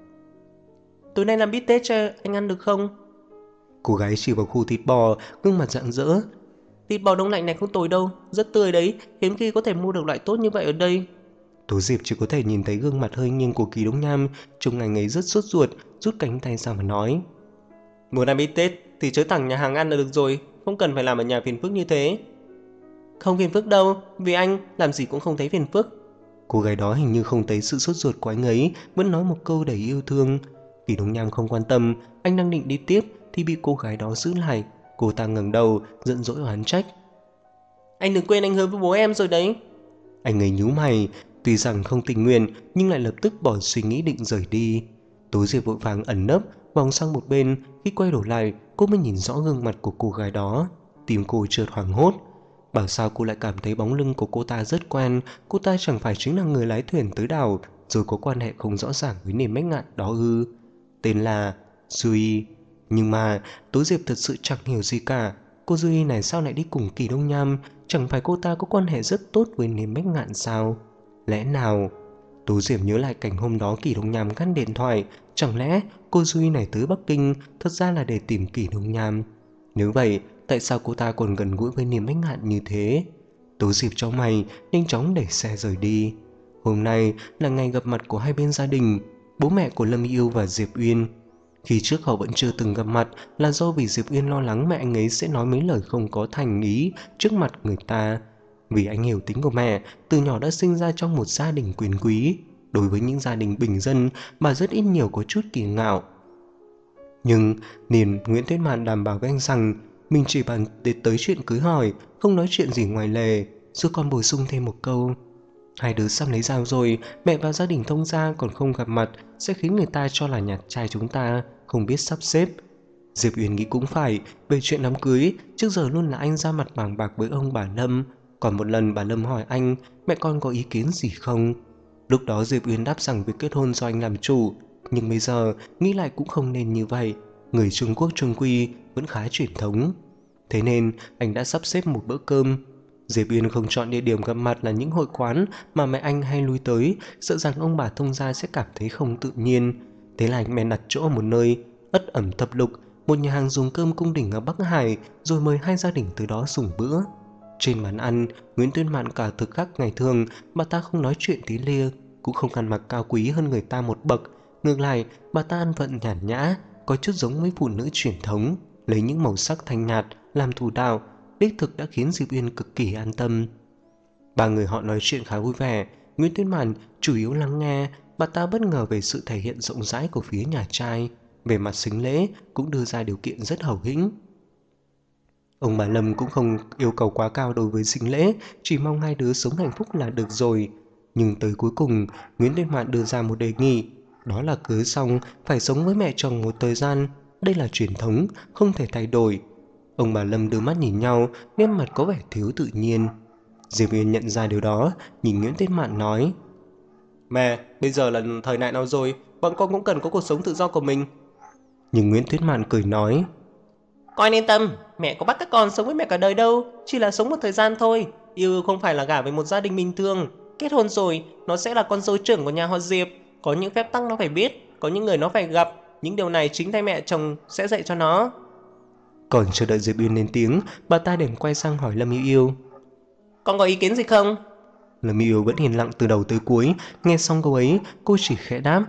Tối nay làm bít tết cho anh ăn được không?
Cô gái chỉ vào khu thịt bò, gương mặt rạng rỡ.
Thịt bò đông lạnh này không tồi đâu, rất tươi đấy, hiếm khi có thể mua được loại tốt như vậy ở đây.
Tố Diệp chỉ có thể nhìn thấy gương mặt hơi nghiêng của Kỷ Đông Nham, trông anh ấy rất sốt ruột, rút cánh tay ra mà nói.
Muốn ăn bít tết thì chớ thẳng nhà hàng ăn là được rồi, không cần phải làm ở nhà phiền phức như thế. Không phiền phức đâu, vì anh làm gì cũng không thấy phiền phức.
Cô gái đó hình như không thấy sự sốt ruột của anh ấy, vẫn nói một câu đầy yêu thương. Kỷ Đông Nham không quan tâm, anh đang định đi tiếp thì bị cô gái đó giữ lại. Cô ta ngẩng đầu, giận dỗi oán trách.
Anh đừng quên anh hứa với bố em rồi đấy.
Anh ấy nhíu mày, tuy rằng không tình nguyện nhưng lại lập tức bỏ suy nghĩ định rời đi. Tố Diệp vội vàng ẩn nấp, vòng sang một bên. Khi quay đầu lại, cô mới nhìn rõ gương mặt của cô gái đó. Tim cô chợt hoảng hốt. Bảo sao cô lại cảm thấy bóng lưng của cô ta rất quen. Cô ta chẳng phải chính là người lái thuyền tới đảo rồi có quan hệ không rõ ràng với Niềm Bách Ngạn đó ư? Tên là Duy. Nhưng mà Tố Diệp thật sự chẳng hiểu gì cả. Cô Duy này sao lại đi cùng Kỷ Đông Nham? Chẳng phải cô ta có quan hệ rất tốt với Niềm Bách Ngạn sao? Lẽ nào? Tố Diệp nhớ lại cảnh hôm đó Kỷ Đông Nham ngắt điện thoại. Chẳng lẽ cô Duy này tới Bắc Kinh thật ra là để tìm Kỷ Đông Nham? Nếu vậy, tại sao cô ta còn gần gũi với Niềm Bách Ngạn như thế? Tố Diệp cho mày, nhanh chóng đẩy xe rời đi. Hôm nay là ngày gặp mặt của hai bên gia đình, bố mẹ của Lâm Yêu và Diệp Uyên. Khi trước họ vẫn chưa từng gặp mặt là do vì Diệp Uyên lo lắng mẹ anh ấy sẽ nói mấy lời không có thành ý trước mặt người ta. Vì anh hiểu tính của mẹ, từ nhỏ đã sinh ra trong một gia đình quyền quý. Đối với những gia đình bình dân, bà rất ít nhiều có chút kỳ ngạo. Nhưng Nguyễn Tuyết Mạn đảm bảo với anh rằng mình chỉ bàn đến tới chuyện cưới hỏi, không nói chuyện gì ngoài lề. Rồi còn bổ sung thêm một câu: hai đứa sắp lấy dao rồi, mẹ và gia đình thông gia còn không gặp mặt sẽ khiến người ta cho là nhà trai chúng ta. không biết sắp xếp. Diệp Uyên nghĩ cũng phải, về chuyện đám cưới, trước giờ luôn là anh ra mặt bàng bạc với ông bà Lâm. Còn một lần bà Lâm hỏi anh, mẹ con có ý kiến gì không? Lúc đó Diệp Uyên đáp rằng việc kết hôn do anh làm chủ, nhưng bây giờ nghĩ lại cũng không nên như vậy. Người Trung Quốc trung quy vẫn khá truyền thống. Thế nên anh đã sắp xếp một bữa cơm. Diệp Uyên không chọn địa điểm gặp mặt là những hội quán mà mẹ anh hay lui tới, sợ rằng ông bà thông gia sẽ cảm thấy không tự nhiên. Thế là anh bèn đặt chỗ ở một nơi ất ẩm thập lục, một nhà hàng dùng cơm cung đình ở Bắc Hải, rồi mời hai gia đình từ đó dùng bữa. Trên bàn ăn, Nguyễn Tuyên Mạn cả thực khác ngày thường, bà ta không nói chuyện tí lia, cũng không ăn mặc cao quý hơn người ta một bậc. Ngược lại, bà ta ăn vận nhàn nhã, có chút giống với phụ nữ truyền thống, lấy những màu sắc thanh nhạt làm thủ đạo, đích thực đã khiến Diệp Uyên cực kỳ an tâm. Ba người họ nói chuyện khá vui vẻ. Nguyễn Tuyên Mạn chủ yếu lắng nghe. Bà ta bất ngờ về sự thể hiện rộng rãi của phía nhà trai, về mặt sính lễ cũng đưa ra điều kiện rất hậu hĩnh. Ông bà Lâm cũng không yêu cầu quá cao đối với sính lễ, chỉ mong hai đứa sống hạnh phúc là được rồi. Nhưng tới cuối cùng, Nguyễn Tuyên Mạn đưa ra một đề nghị, đó là cưới xong phải sống với mẹ chồng một thời gian. Đây là truyền thống, không thể thay đổi. Ông bà Lâm đưa mắt nhìn nhau, nét mặt có vẻ thiếu tự nhiên. Diệp Uyên nhận ra điều đó, nhìn Nguyễn Tuyết Mạn nói:
Mẹ, bây giờ là thời đại nào rồi, bọn con cũng cần có cuộc sống tự do của mình.
Nhưng Nguyễn Tuyết Mạn cười nói:
Con yên tâm, mẹ có bắt các con sống với mẹ cả đời đâu, chỉ là sống một thời gian thôi. Yêu không phải là gả với một gia đình bình thường. Kết hôn rồi, nó sẽ là con dâu trưởng của nhà họ Diệp. Có những phép tắc nó phải biết, có những người nó phải gặp. Những điều này chính tay mẹ chồng sẽ dạy cho nó.
Còn chờ đợi Diệp Uyên lên tiếng, bà ta liền quay sang hỏi Lâm Yêu Yêu:
Con có ý kiến gì không?
Lâm Yêu vẫn yên lặng từ đầu tới cuối. Nghe xong câu ấy, cô chỉ khẽ đáp: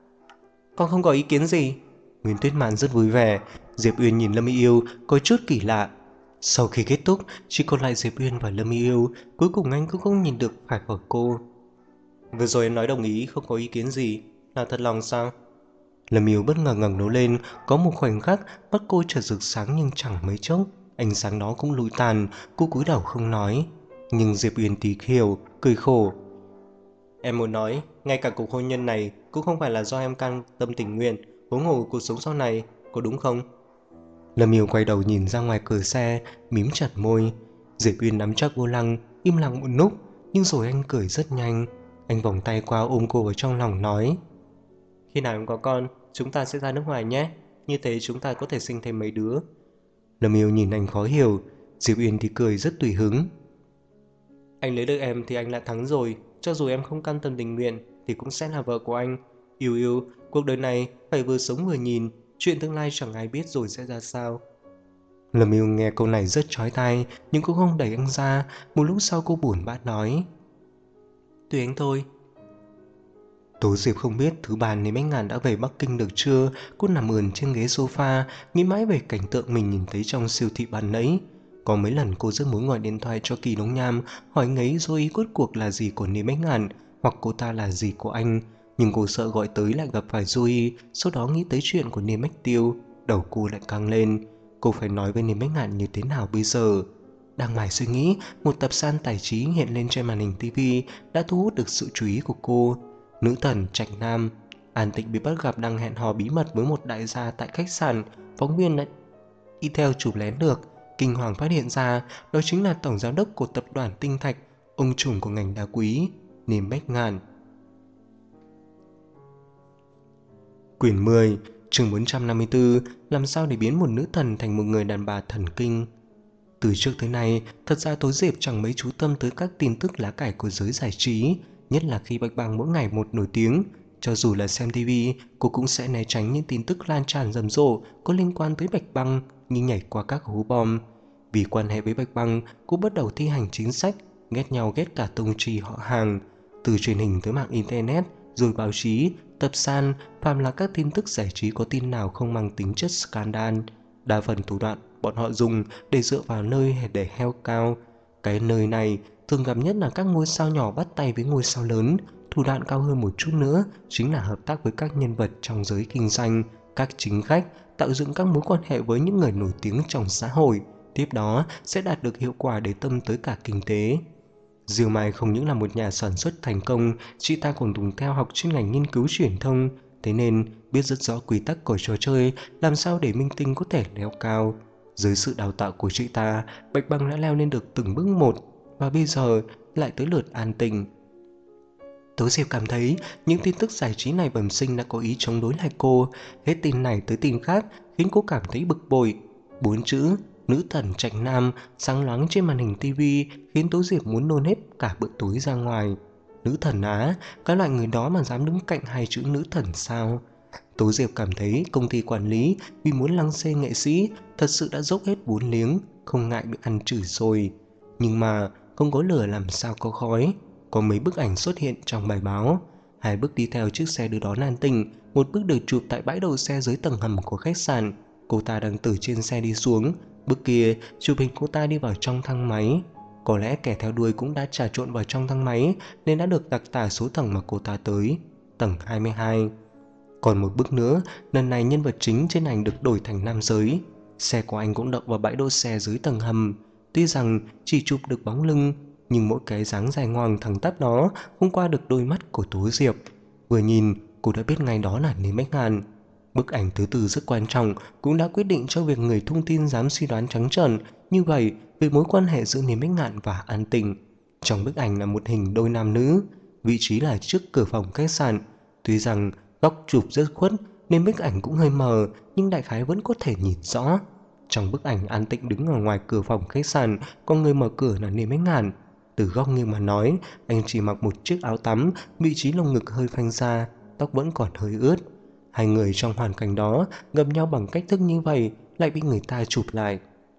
Con không có ý kiến gì.
Nguyễn Tuyết Mạn rất vui vẻ. Diệp Uyên nhìn Lâm Yêu có chút kỳ lạ. Sau khi kết thúc, chỉ còn lại Diệp Uyên và Lâm Yêu. Cuối cùng anh cũng không nhìn được phải hỏi cô:
Vừa rồi em nói đồng ý không có ý kiến gì, là thật lòng sao?
Lâm Yêu bất ngờ ngẩng đầu lên. Có một khoảnh khắc mắt cô chợt rực sáng, nhưng chẳng mấy chốc ánh sáng đó cũng lụi tàn. Cô cúi đầu không nói. Nhưng Diệp Uyên thì hiểu, cười khổ:
Em muốn nói, ngay cả cuộc hôn nhân này cũng không phải là do em cam tâm tình nguyện, huống hồ cuộc sống sau này, có đúng không?
Lâm Yêu quay đầu nhìn ra ngoài cửa xe, mím chặt môi. Diệp Uyên nắm chắc vô lăng, im lặng một lúc, nhưng rồi anh cười rất nhanh. Anh vòng tay qua ôm cô vào trong lòng nói:
Khi nào em có con, chúng ta sẽ ra nước ngoài nhé. Như thế chúng ta có thể sinh thêm mấy đứa.
Lâm Yêu nhìn anh khó hiểu. Diệp Uyên thì cười rất tùy hứng:
Anh lấy được em thì anh đã thắng rồi. Cho dù em không cam tâm tình nguyện thì cũng sẽ là vợ của anh. Yêu yêu, cuộc đời này phải vừa sống vừa nhìn. Chuyện tương lai chẳng ai biết rồi sẽ ra sao.
Lâm Yêu nghe câu này rất chói tai, nhưng cũng không đẩy anh ra. Một lúc sau cô buồn bã nói:
Tùy anh thôi.
Tố Diệp không biết thứ ba Lý Bách Ngạn đã về Bắc Kinh được chưa. Cô nằm ườn trên ghế sofa, nghĩ mãi về cảnh tượng mình nhìn thấy trong siêu thị ban nãy. Có mấy lần cô rất muốn gọi điện thoại cho Kỳ Đống Nham, hỏi anh ấy rồi ý cuối cuộc là gì của Lý Bách Ngạn, hoặc cô ta là gì của anh. Nhưng cô sợ gọi tới lại gặp phải Joey. Sau đó nghĩ tới chuyện của Niêm Bách Tiêu, đầu cô lại căng lên. Cô phải nói với Niêm Bách Ngạn như thế nào bây giờ? Đang mải suy nghĩ, một tập san tài trí hiện lên trên màn hình tivi đã thu hút được sự chú ý của cô. Nữ thần Trạch Nam. An Tịnh bị bắt gặp đang hẹn hò bí mật với một đại gia tại khách sạn. Phóng viên đã đi theo chụp lén được. Kinh hoàng phát hiện ra đó chính là tổng giám đốc của tập đoàn Tinh Thạch, ông trùm của ngành đá quý, Niêm Bách Ngạn. Quyển 10, chương 454, làm sao để biến một nữ thần thành một người đàn bà thần kinh. Từ trước tới nay, thật ra Tố Diệp chẳng mấy chú tâm tới các tin tức lá cải của giới giải trí, nhất là khi Bạch Băng mỗi ngày một nổi tiếng. Cho dù là xem TV, cô cũng sẽ né tránh những tin tức lan tràn rầm rộ có liên quan tới Bạch Băng, như nhảy qua các hố bom. Vì quan hệ với Bạch Băng, cô bắt đầu thi hành chính sách ghét nhau ghét cả tông trì họ hàng. Từ truyền hình tới mạng internet, rồi báo chí, tập san, phàm là các tin tức giải trí có tin nào không mang tính chất scandal. Đa phần thủ đoạn bọn họ dùng để dựa vào nơi để heo cao. Cái nơi này thường gặp nhất là các ngôi sao nhỏ bắt tay với ngôi sao lớn. Thủ đoạn cao hơn một chút nữa chính là hợp tác với các nhân vật trong giới kinh doanh, các chính khách, tạo dựng các mối quan hệ với những người nổi tiếng trong xã hội. Tiếp đó sẽ đạt được hiệu quả để tâm tới cả kinh tế. Diêu Mai không những là một nhà sản xuất thành công, chị ta còn đúng theo học chuyên ngành nghiên cứu truyền thông. thế nên biết rất rõ quy tắc của trò chơi, làm sao để minh tinh có thể leo cao. Dưới sự đào tạo của chị ta, Bạch Băng đã leo lên được từng bước một, và bây giờ lại tới lượt An Tình. Tố Diệp cảm thấy những tin tức giải trí này bẩm sinh đã có ý chống đối lại cô, hết tin này tới tin khác khiến cô cảm thấy bực bội. 4 chữ nữ thần trạch nam sáng loáng trên màn hình tivi khiến Tố Diệp muốn nôn hết cả bữa tối ra ngoài. Nữ thần á, cái loại người đó mà dám đứng cạnh hai chữ nữ thần sao? Tố Diệp cảm thấy công ty quản lý vì muốn lăng xê nghệ sĩ thật sự đã dốc hết vốn liếng, không ngại bị ăn chửi rồi. Nhưng mà không có lửa làm sao có khói. Có mấy bức ảnh xuất hiện trong bài báo. 2 bức đi theo chiếc xe đưa đón An Tình, một bức được chụp tại bãi đậu xe dưới tầng hầm của khách sạn. Cô ta đang từ trên xe đi xuống. Bức kia chụp hình cô ta đi vào trong thang máy. Có lẽ kẻ theo đuôi cũng đã trà trộn vào trong thang máy nên đã được đặc tả số tầng mà cô ta tới, tầng 22. Còn một bức nữa, lần này nhân vật chính trên ảnh được đổi thành nam giới. Xe của anh cũng đậu vào bãi đỗ xe dưới tầng hầm. Tuy rằng chỉ chụp được bóng lưng, nhưng mỗi cái dáng dài ngoằng thẳng tắp đó không qua được đôi mắt của Tố Diệp. Vừa nhìn, cô đã biết ngay đó là Lý Bách Ngàn. Bức ảnh thứ tư rất quan trọng, cũng đã quyết định cho việc người thông tin dám suy đoán trắng trợn như vậy về mối quan hệ giữa Lý Bách Ngạn và An Tình. Trong bức ảnh là một hình đôi nam nữ, vị trí là trước cửa phòng khách sạn. Tuy rằng góc chụp rất khuất nên bức ảnh cũng hơi mờ, nhưng đại khái vẫn có thể nhìn rõ. Trong bức ảnh, An Tịnh đứng ở ngoài cửa phòng khách sạn, còn người mở cửa là Lý Bách Ngạn. Từ góc nghiêng mà nói, anh chỉ mặc một chiếc áo tắm, vị trí lồng ngực hơi phanh ra, tóc vẫn còn hơi ướt. Hai người trong hoàn cảnh đó gặp nhau bằng cách thức như vậy lại bị người ta chụp lại.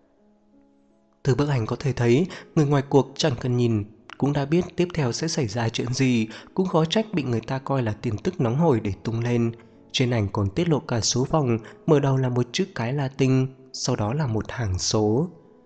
Từ bức ảnh có thể thấy, người ngoài cuộc chẳng cần nhìn cũng đã biết tiếp theo sẽ xảy ra chuyện gì, cũng khó trách bị người ta coi là tin tức nóng hổi để tung lên. Trên ảnh còn tiết lộ cả số phòng, mở đầu là một chữ cái Latin, sau đó là một hàng số.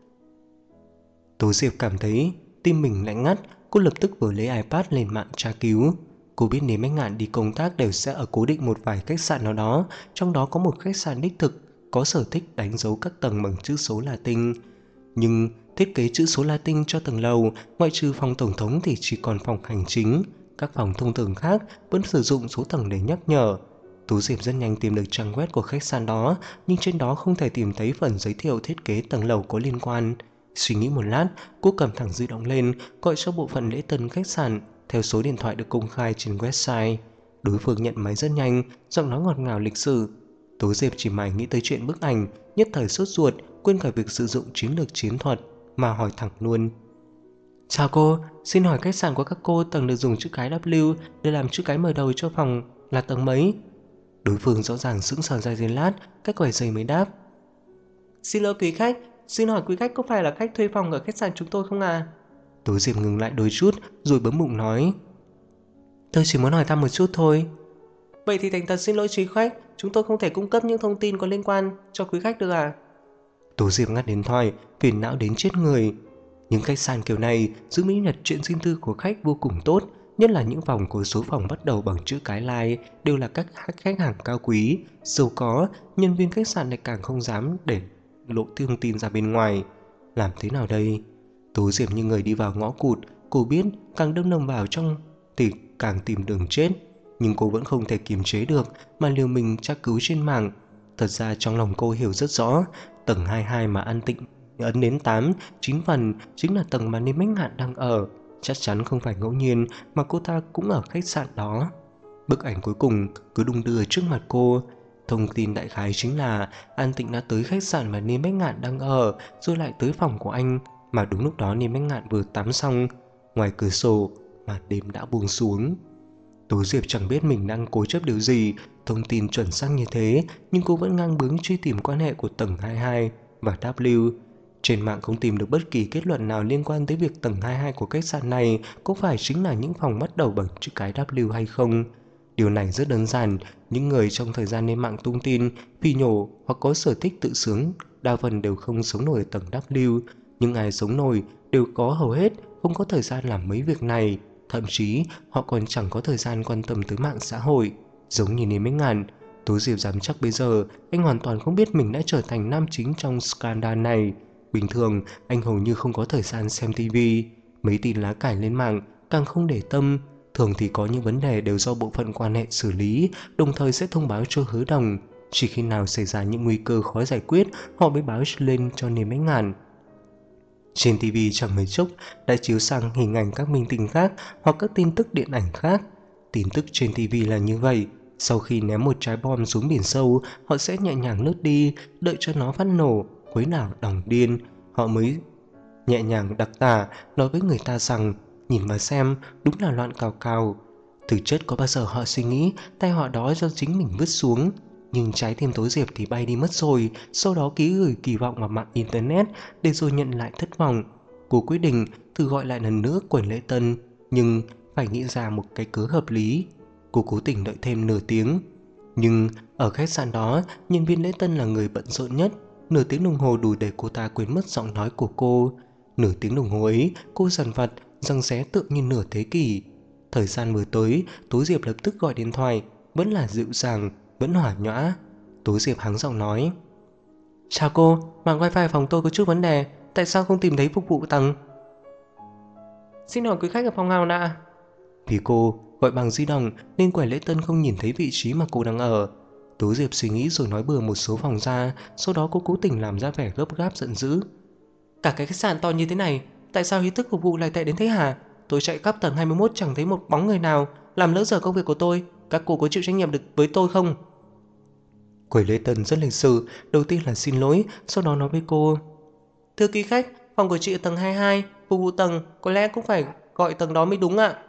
Tố Diệp cảm thấy tim mình lạnh ngắt, cô lập tức vừa lấy iPad lên mạng tra cứu. Cô biết nếu mấy ngạn đi công tác đều sẽ ở cố định một vài khách sạn nào đó, trong đó có một khách sạn đích thực, có sở thích đánh dấu các tầng bằng chữ số Latin. Nhưng thiết kế chữ số Latin cho tầng lầu, ngoại trừ phòng tổng thống thì chỉ còn phòng hành chính. Các phòng thông thường khác vẫn sử dụng số tầng để nhắc nhở. Tú Diệp rất nhanh tìm được trang web của khách sạn đó, nhưng trên đó không thể tìm thấy phần giới thiệu thiết kế tầng lầu có liên quan. Suy nghĩ một lát, cô cầm thẳng di động lên, gọi cho bộ phận lễ tân khách sạn theo số điện thoại được công khai trên website. Đối phương nhận máy rất nhanh, giọng nói ngọt ngào lịch sự. Tố Diệp chỉ mải nghĩ tới chuyện bức ảnh, nhất thời sốt ruột, quên cả việc sử dụng chiến lược chiến thuật, mà hỏi thẳng luôn. Chào cô, xin hỏi khách sạn của các cô tầng được dùng chữ cái W để làm chữ cái mở đầu cho phòng là tầng mấy? Đối phương rõ ràng sững sờ ra giây lát, cách quầy giày mới đáp. Xin lỗi quý khách, xin hỏi quý khách có phải là khách thuê phòng ở khách sạn chúng tôi không à? Tố Diệp ngừng lại đôi chút rồi bấm bụng nói. Tôi chỉ muốn hỏi thăm một chút thôi. Vậy thì thành thật xin lỗi quý khách, chúng tôi không thể cung cấp những thông tin có liên quan cho quý khách được à? Tố Diệp ngắt điện thoại, phiền não đến chết người. Những khách sạn kiểu này giữ bí mật chuyện riêng tư của khách vô cùng tốt, nhất là những phòng có số phòng bắt đầu bằng chữ cái like đều là các khách hàng cao quý, giàu có. Nhân viên khách sạn này càng không dám để lộ thông tin ra bên ngoài. Làm thế nào đây? Tố Diệp như người đi vào ngõ cụt, cô biết càng đâm đầu vào trong thì càng tìm đường chết, nhưng cô vẫn không thể kiềm chế được mà liều mình tra cứu trên mạng. Thật ra trong lòng cô hiểu rất rõ, tầng 22 mà An Tịnh ấn đến 8-9 phần chính là tầng mà Niêm Bách Ngạn đang ở. Chắc chắn không phải ngẫu nhiên mà cô ta cũng ở khách sạn đó. Bức ảnh cuối cùng cứ đung đưa trước mặt cô. Thông tin đại khái chính là An Tịnh đã tới khách sạn mà Niêm Bách Ngạn đang ở, rồi lại tới phòng của anh, mà đúng lúc đó Niêm Bách Ngạn vừa tắm xong. Ngoài cửa sổ, màn đêm đã buông xuống. Tố Diệp chẳng biết mình đang cố chấp điều gì, thông tin chuẩn xác như thế, nhưng cô vẫn ngang bướng truy tìm quan hệ của tầng 22 và W. Trên mạng không tìm được bất kỳ kết luận nào liên quan tới việc tầng 22 của khách sạn này có phải chính là những phòng bắt đầu bằng chữ cái W hay không. Điều này rất đơn giản, những người trong thời gian lên mạng tung tin, phỉ nhổ hoặc có sở thích tự sướng, đa phần đều không sống nổi ở tầng W. Nhưng ai sống nổi đều có hầu hết không có thời gian làm mấy việc này. Thậm chí họ còn chẳng có thời gian quan tâm tới mạng xã hội. Giống như Niêm Bách Ngạn, Tố Diệp dám chắc bây giờ anh hoàn toàn không biết mình đã trở thành nam chính trong scandal này. Bình thường anh hầu như không có thời gian xem tivi, mấy tin lá cải lên mạng càng không để tâm. Thường thì có những vấn đề đều do bộ phận quan hệ xử lý, đồng thời sẽ thông báo cho Hứa Đồng. Chỉ khi nào xảy ra những nguy cơ khó giải quyết, họ mới báo lên cho Niềm Ánh Ngàn. Trên TV chẳng mấy chốc đã chiếu sang hình ảnh các minh tinh khác hoặc các tin tức điện ảnh khác. Tin tức trên TV là như vậy, sau khi ném một trái bom xuống biển sâu, họ sẽ nhẹ nhàng lướt đi, đợi cho nó phát nổ, khuấy đảo đỏng điên, họ mới nhẹ nhàng đặc tả nói với người ta rằng nhìn mà xem, đúng là loạn cào cào. Thực chất có bao giờ họ suy nghĩ tai họa đó do chính mình vứt xuống. Nhưng trái tim Tố Diệp thì bay đi mất rồi. Sau đó ký gửi kỳ vọng vào mạng internet, để rồi nhận lại thất vọng. Cô quyết định thử gọi lại lần nữa Quỳnh Lễ Tân, nhưng phải nghĩ ra một cái cớ hợp lý. Cô cố tình đợi thêm nửa tiếng. Nhưng ở khách sạn đó, nhân viên lễ tân là người bận rộn nhất. Nửa tiếng đồng hồ đủ để cô ta quên mất giọng nói của cô. Nửa tiếng đồng hồ ấy, cô dằn vặt, răng ré tựa như nửa thế kỷ. Thời gian vừa tới, Tố Diệp lập tức gọi điện thoại, vẫn là dịu dàng, vẫn hỏa nhõa. Tố Diệp hắng giọng nói: "Chào cô, mạng wifi phòng tôi có chút vấn đề, tại sao không tìm thấy phục vụ tầng?" "Xin hỏi quý khách ở phòng nào ạ?" Vì cô gọi bằng di động nên Quầy Lễ Tân không nhìn thấy vị trí mà cô đang ở. Tố Diệp suy nghĩ rồi nói bừa một số phòng ra, sau đó cô cố tình làm ra vẻ gấp gáp giận dữ: "Cả cái khách sạn to như thế này, tại sao ý thức phục vụ lại tệ đến thế hả? Tôi chạy khắp tầng 21 chẳng thấy một bóng người nào, làm lỡ giờ công việc của tôi, các cô có chịu trách nhiệm được với tôi không?" Quầy Lễ Tân rất lịch sự, đầu tiên là xin lỗi, sau đó nói với cô: "Thưa quý khách, phòng của chị ở tầng 22, phục vụ tầng có lẽ cũng phải gọi tầng đó mới đúng ạ."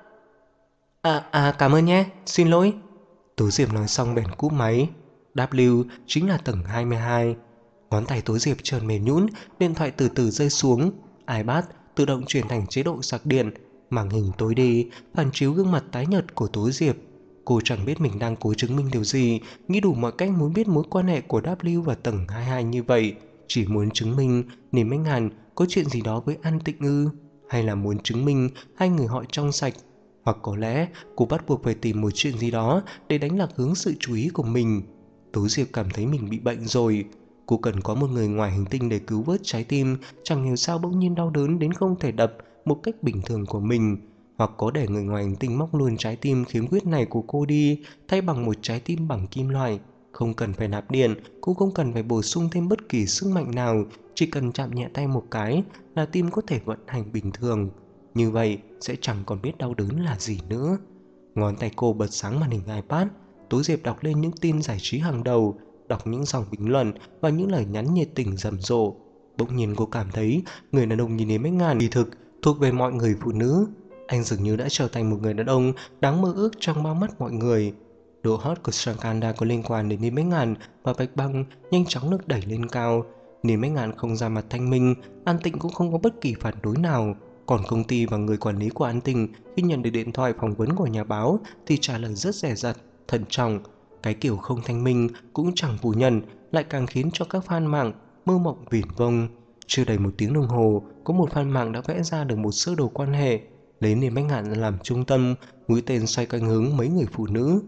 Cảm ơn nhé, xin lỗi." Tố Diệp nói xong bèn cúp máy. W chính là tầng 22. Ngón tay Tố Diệp trơn mềm nhũn, điện thoại từ từ rơi xuống, iPad tự động chuyển thành chế độ sạc điện, màn hình tối đi, phản chiếu gương mặt tái nhợt của Tố Diệp. Cô chẳng biết mình đang cố chứng minh điều gì, nghĩ đủ mọi cách muốn biết mối quan hệ của W và tầng 22 như vậy, chỉ muốn chứng minh Niềm Ánh Hàn có chuyện gì đó với An Tịnh ư, hay là muốn chứng minh hai người họ trong sạch. Hoặc có lẽ cô bắt buộc phải tìm một chuyện gì đó để đánh lạc hướng sự chú ý của mình. Tố Diệp cảm thấy mình bị bệnh rồi. Cô cần có một người ngoài hành tinh để cứu vớt trái tim, chẳng hiểu sao bỗng nhiên đau đớn đến không thể đập một cách bình thường của mình. Hoặc có để người ngoài hành tinh móc luôn trái tim khiếm khuyết này của cô đi, thay bằng một trái tim bằng kim loại. Không cần phải nạp điện, cũng không cần phải bổ sung thêm bất kỳ sức mạnh nào, chỉ cần chạm nhẹ tay một cái là tim có thể vận hành bình thường. Như vậy sẽ chẳng còn biết đau đớn là gì nữa. Ngón tay cô bật sáng màn hình iPad. Tố Diệp đọc lên những tin giải trí hàng đầu, đọc những dòng bình luận và những lời nhắn nhiệt tình rầm rộ. Bỗng nhiên cô cảm thấy người đàn ông như Niềm Ánh Ngàn kỳ thực thuộc về mọi người phụ nữ. Anh dường như đã trở thành một người đàn ông đáng mơ ước trong bao mắt mọi người. Độ hot của Skandal có liên quan đến Niềm Ánh Ngàn và Bạch Băng nhanh chóng được đẩy lên cao. Niềm Ánh Ngàn không ra mặt thanh minh, An Tịnh cũng không có bất kỳ phản đối nào. Còn công ty và người quản lý của An Tịnh khi nhận được điện thoại phỏng vấn của nhà báo thì trả lời rất dè dặt, thận trọng. Cái kiểu không thanh minh cũng chẳng phủ nhận, lại càng khiến cho các fan mạng mơ mộng viển vông. Chưa đầy một tiếng đồng hồ, có một fan mạng đã vẽ ra được một sơ đồ quan hệ, lấy Niềm Ánh Ngàn làm trung tâm, mũi tên xoay quanh hướng mấy người phụ nữ.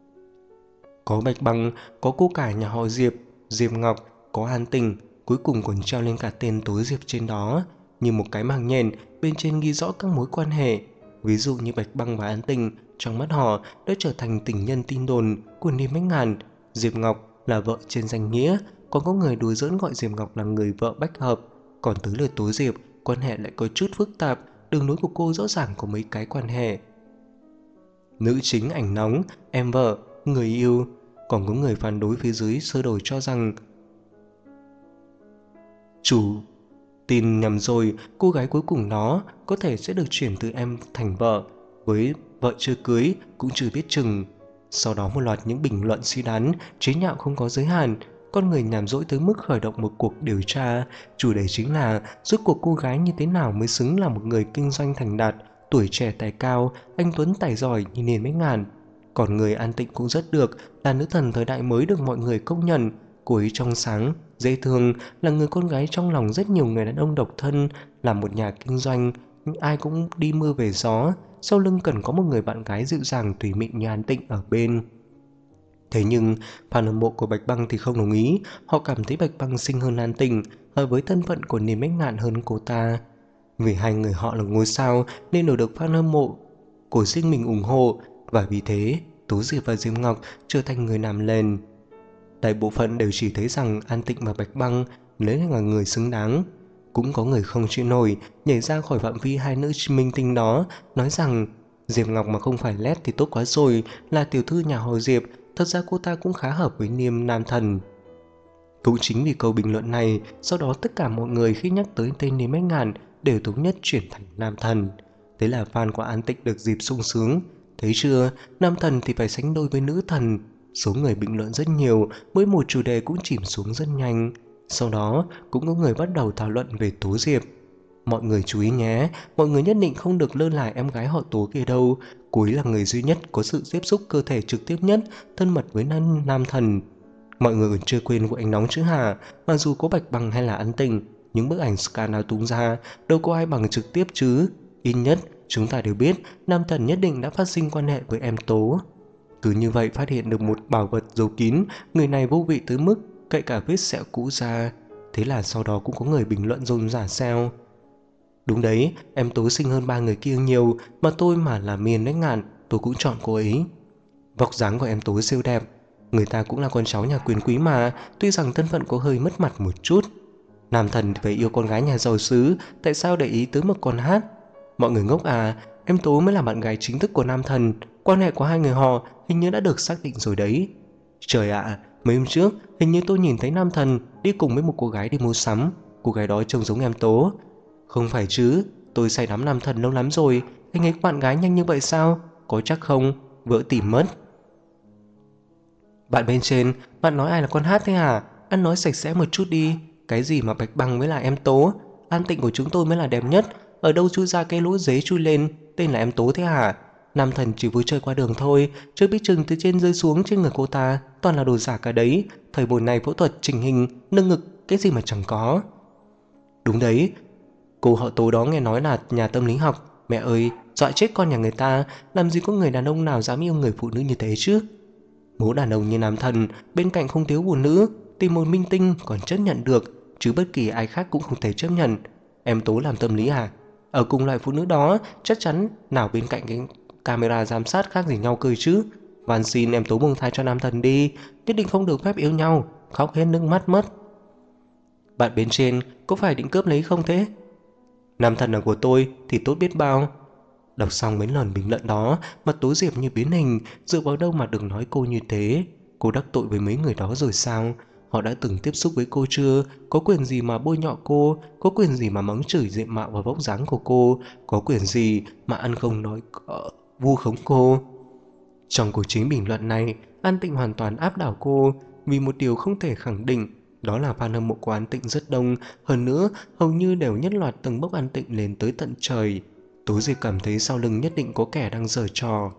Có Bạch Băng, có cô cả nhà họ Diệp, Diệp Ngọc, có An Tịnh, cuối cùng còn treo lên cả tên Tố Diệp trên đó, như một cái màng nhện bên trên ghi rõ các mối quan hệ. Ví dụ như Bạch Băng và An Tịnh trong mắt họ đã trở thành tình nhân tin đồn của Niềm Ánh Ngàn. Diệp Ngọc là vợ trên danh nghĩa, còn có người đùa giỡn gọi Diệp Ngọc là người vợ bách hợp. Còn tới lượt Tố Diệp, quan hệ lại có chút phức tạp, đường nối của cô rõ ràng có mấy cái quan hệ. Nữ chính ảnh nóng, em vợ, người yêu. Còn có người phản đối phía dưới sơ đồ cho rằng chủ tin nhầm rồi, cô gái cuối cùng đó có thể sẽ được chuyển từ em thành vợ, với vợ chưa cưới cũng chưa biết chừng. Sau đó một loạt những bình luận suy đoán, chế nhạo không có giới hạn. Con người nhàm dỗi tới mức khởi động một cuộc điều tra. Chủ đề chính là rốt cuộc cô gái như thế nào mới xứng là một người kinh doanh thành đạt, tuổi trẻ tài cao, anh tuấn tài giỏi như Niềm Ánh Ngàn. Còn người An Tịnh cũng rất được, là nữ thần thời đại mới được mọi người công nhận. Cô ấy trong sáng, dễ thương, là người con gái trong lòng rất nhiều người đàn ông độc thân, là một nhà kinh doanh, nhưng ai cũng đi mưa về gió, sau lưng cần có một người bạn gái dịu dàng tùy mị như An Tịnh ở bên. Thế nhưng, fan hâm mộ của Bạch Băng thì không đồng ý, họ cảm thấy Bạch Băng xinh hơn An Tịnh, hợp với thân phận của Niềm Ánh Ngàn hơn cô ta. Vì hai người họ là ngôi sao nên đều được fan hâm mộ cô riêng mình ủng hộ, và vì thế Tố Diệp và Diệp Ngọc trở thành người làm lên. Đại bộ phận đều chỉ thấy rằng An Tịnh và Bạch Băng lấy là người xứng đáng. Cũng có người không chịu nổi nhảy ra khỏi phạm vi hai nữ minh tinh đó, nói rằng Diệp Ngọc mà không phải lét thì tốt quá rồi, là tiểu thư nhà họ Diệp, thật ra cô ta cũng khá hợp với Niêm Nam Thần. Cũng chính vì câu bình luận này, sau đó tất cả mọi người khi nhắc tới tên Niêm Bách Ngạn đều thống nhất chuyển thành Nam Thần. Thế là fan của An Tịnh được dịp sung sướng. Thấy chưa, Nam Thần thì phải sánh đôi với nữ thần. Số người bình luận rất nhiều, mỗi một chủ đề cũng chìm xuống rất nhanh. Sau đó cũng có người bắt đầu thảo luận về Tố Diệp. Mọi người chú ý nhé, mọi người nhất định không được lơ là em gái họ Tố kia đâu. Cô ấy là người duy nhất có sự tiếp xúc cơ thể trực tiếp nhất, thân mật với Nam Thần. Mọi người còn chưa quên vụ ánh nóng chứ hả? Mặc dù có Bạch Bằng hay là An Tịnh, những bức ảnh scan nào tung ra đâu có ai bằng trực tiếp chứ. Ít nhất chúng ta đều biết Nam Thần nhất định đã phát sinh quan hệ với em Tố. Cứ như vậy phát hiện được một bảo vật giấu kín, người này vô vị tới mức cậy cả vết sẹo cũ ra. Thế là sau đó cũng có người bình luận dồn dả sao. Đúng đấy, em Tố xinh hơn ba người kia nhiều, mà tôi mà là Miên Bách Ngạn, tôi cũng chọn cô ấy. Vóc dáng của em Tố siêu đẹp, người ta cũng là con cháu nhà quyền quý mà, tuy rằng thân phận có hơi mất mặt một chút. Nam Thần thì phải yêu con gái nhà giàu xứ, tại sao để ý tới một con hát? Mọi người ngốc à, em Tố mới là bạn gái chính thức của Nam Thần, quan hệ của hai người họ hình như đã được xác định rồi đấy. Trời ạ, mấy hôm trước hình như tôi nhìn thấy Nam Thần đi cùng với một cô gái đi mua sắm, cô gái đó trông giống em Tố. Không phải chứ, tôi say đắm Nam Thần lâu lắm rồi, anh ấy có bạn gái nhanh như vậy sao? Có chắc không? Vỡ tìm mất. Bạn bên trên, bạn nói ai là con hát thế hả? Ăn nói sạch sẽ một chút đi. Cái gì mà Bạch Bằng mới là em Tố? An Tịnh của chúng tôi mới là đẹp nhất. Ở đâu chui ra cái lỗ dế chui lên, tên là em Tố thế hả? Nam Thần chỉ vui chơi qua đường thôi, chưa biết chừng từ trên rơi xuống trên người cô ta, toàn là đồ giả cả đấy. Thời buổi này phẫu thuật chỉnh hình, nâng ngực, cái gì mà chẳng có. Đúng đấy, cô họ Tố đó nghe nói là nhà tâm lý học. Mẹ ơi, dọa chết con nhà người ta, làm gì có người đàn ông nào dám yêu người phụ nữ như thế chứ? Bố đàn ông như Nam Thần, bên cạnh không thiếu phụ nữ, tìm một minh tinh còn chấp nhận được, chứ bất kỳ ai khác cũng không thể chấp nhận. Em Tố làm tâm lý à? Ở cùng loại phụ nữ đó, chắc chắn nào bên cạnh cái camera giám sát khác gì nhau cười chứ. Van xin em Tố buông tha cho Nam Thần đi, nhất định không được phép yêu nhau, khóc hết nước mắt mất. Bạn bên trên có phải định cướp lấy không thế? Nam Thần là của tôi thì tốt biết bao. Đọc xong mấy lần bình luận đó, mặt Tố Diệp như biến hình, dựa vào đâu mà đừng nói cô như thế. Cô đắc tội với mấy người đó rồi sao? Họ đã từng tiếp xúc với cô chưa? Có quyền gì mà bôi nhọ cô? Có quyền gì mà mắng chửi diện mạo và vóc dáng của cô? Có quyền gì mà ăn không nói vu khống cô? Trong cuộc chiến bình luận này, An Tịnh hoàn toàn áp đảo cô, vì một điều không thể khẳng định, đó là fan hâm mộ của An Tịnh rất đông, hơn nữa hầu như đều nhất loạt tầng bốc An Tịnh lên tới tận trời. Tố Diệp cảm thấy sau lưng nhất định có kẻ đang giở trò.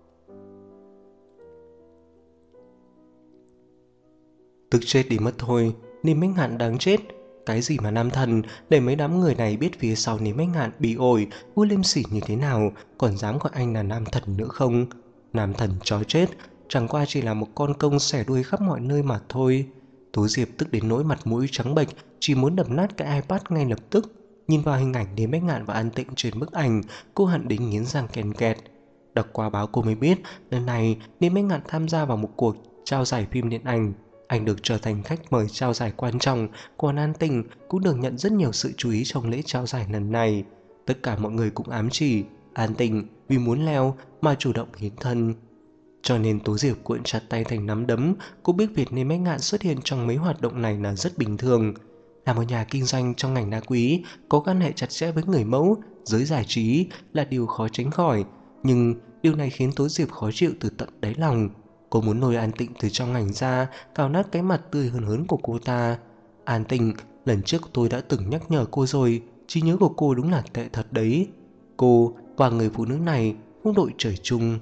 Tức chết đi mất thôi, Niêm Bách Ngạn đáng chết. Cái gì mà Nam Thần, để mấy đám người này biết phía sau Niêm Bách Ngạn bị ổi, vui liêm sỉ như thế nào, còn dám gọi anh là Nam Thần nữa không? Nam Thần chó chết, chẳng qua chỉ là một con công xẻ đuôi khắp mọi nơi mà thôi. Tố Diệp tức đến nỗi mặt mũi trắng bệch, chỉ muốn đập nát cái iPad ngay lập tức. Nhìn vào hình ảnh Niêm Bách Ngạn và An Tịnh trên bức ảnh, cô hận đến nghiến răng ken kẹt. Đọc qua báo cô mới biết, lần này Niêm Bách Ngạn tham gia vào một cuộc trao giải phim điện ảnh. Anh được trở thành khách mời trao giải quan trọng, còn An Tịnh cũng được nhận rất nhiều sự chú ý trong lễ trao giải lần này. Tất cả mọi người cũng ám chỉ An Tịnh vì muốn leo mà chủ động hiến thân. Cho nên Tố Diệp cuộn chặt tay thành nắm đấm. Cô biết việc Niêm Bách Ngạn xuất hiện trong mấy hoạt động này là rất bình thường. Là một nhà kinh doanh trong ngành đá quý, có quan hệ chặt chẽ với người mẫu, giới giải trí là điều khó tránh khỏi. Nhưng điều này khiến Tố Diệp khó chịu từ tận đáy lòng. Cô muốn lôi An Tịnh từ trong ngành ra, cào nát cái mặt tươi hớn hớn của cô ta. An Tịnh, lần trước tôi đã từng nhắc nhở cô rồi, trí nhớ của cô đúng là tệ thật đấy. Cô và người phụ nữ này không đội trời chung.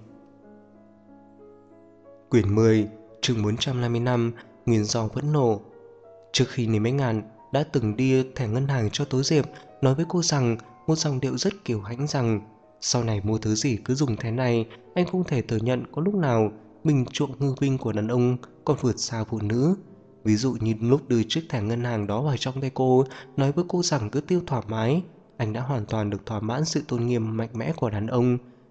Quyển 10, chương 455, nguyên do vẫn nổ. Trước khi Niêm Bách Ngạn đã từng đi thẻ ngân hàng cho Tố Diệp, nói với cô rằng một dòng điệu rất kiêu hãnh rằng sau này mua thứ gì cứ dùng thế này, anh không thể thừa nhận có lúc nào mình chuộng hư vinh của đàn ông còn vượt xa phụ nữ. Ví dụ như lúc đưa chiếc thẻ ngân hàng đó vào trong tay cô, nói với cô rằng cứ tiêu thoải mái, anh đã hoàn toàn được thỏa mãn sự tôn nghiêm mạnh mẽ của đàn ông.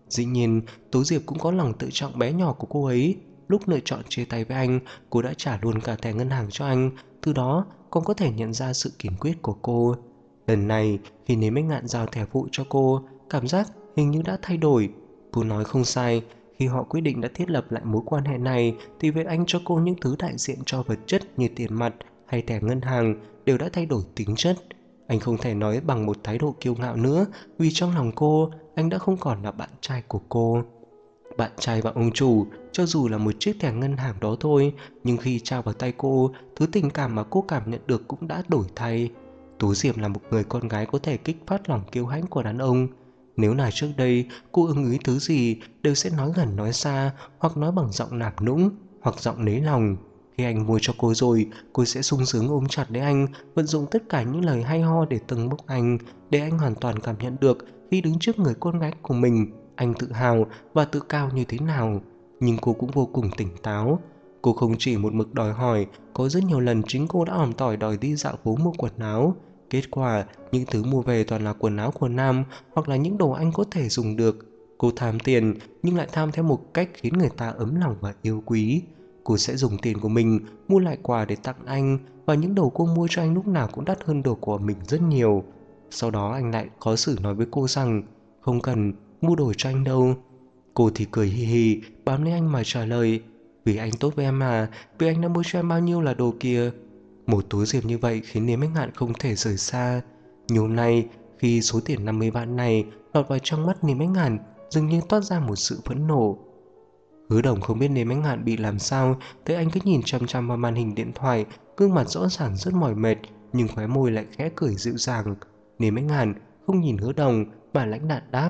Dĩ nhiên, Tố Diệp cũng có lòng tự trọng bé nhỏ của cô ấy. Lúc lựa chọn chia tay với anh, cô đã trả luôn cả thẻ ngân hàng cho anh, từ đó còn có thể nhận ra sự kiên quyết của cô. Lần này, khi Nếm Bách Ngạn giao thẻ phụ cho cô, cảm giác hình như đã thay đổi. Cô nói không sai, khi họ quyết định đã thiết lập lại mối quan hệ này, thì việc anh cho cô những thứ đại diện cho vật chất như tiền mặt hay thẻ ngân hàng đều đã thay đổi tính chất. Anh không thể nói bằng một thái độ kiêu ngạo nữa, vì trong lòng cô, anh đã không còn là bạn trai của cô. Bạn trai và ông chủ, cho dù là một chiếc thẻ ngân hàng đó thôi, nhưng khi trao vào tay cô, thứ tình cảm mà cô cảm nhận được cũng đã đổi thay. Tố Diệp là một người con gái có thể kích phát lòng kiêu hãnh của đàn ông. Nếu là trước đây, cô ưng ý thứ gì đều sẽ nói gần nói xa, hoặc nói bằng giọng nạp nũng, hoặc giọng nấy lòng. Khi anh mua cho cô rồi, cô sẽ sung sướng ôm chặt lấy anh, vận dụng tất cả những lời hay ho để tâng bốc anh, để anh hoàn toàn cảm nhận được khi đứng trước người con gái của mình, anh tự hào và tự cao như thế nào. Nhưng cô cũng vô cùng tỉnh táo. Cô không chỉ một mực đòi hỏi, có rất nhiều lần chính cô đã ỏm tỏi đòi đi dạo phố mua quần áo. Kết quả, những thứ mua về toàn là quần áo của nam hoặc là những đồ anh có thể dùng được. Cô tham tiền nhưng lại tham theo một cách khiến người ta ấm lòng và yêu quý. Cô sẽ dùng tiền của mình mua lại quà để tặng anh, và những đồ cô mua cho anh lúc nào cũng đắt hơn đồ của mình rất nhiều. Sau đó anh lại khó xử nói với cô rằng không cần mua đồ cho anh đâu. Cô thì cười hì hì bám lấy anh mà trả lời, vì anh tốt với em mà, vì anh đã mua cho em bao nhiêu là đồ kìa. Một Tố Diệp như vậy khiến Nếm Bách Ngạn không thể rời xa. Nhiều hôm nay, khi số tiền 50 vạn này lọt vào trong mắt Nếm Bách Ngạn, dường như toát ra một sự phẫn nộ. Hứa Đồng không biết Nếm Bách Ngạn bị làm sao, thấy anh cứ nhìn chăm chăm vào màn hình điện thoại, gương mặt rõ ràng rất mỏi mệt, nhưng khóe môi lại khẽ cười dịu dàng. Nếm Bách Ngạn không nhìn Hứa Đồng mà lãnh đạm đáp,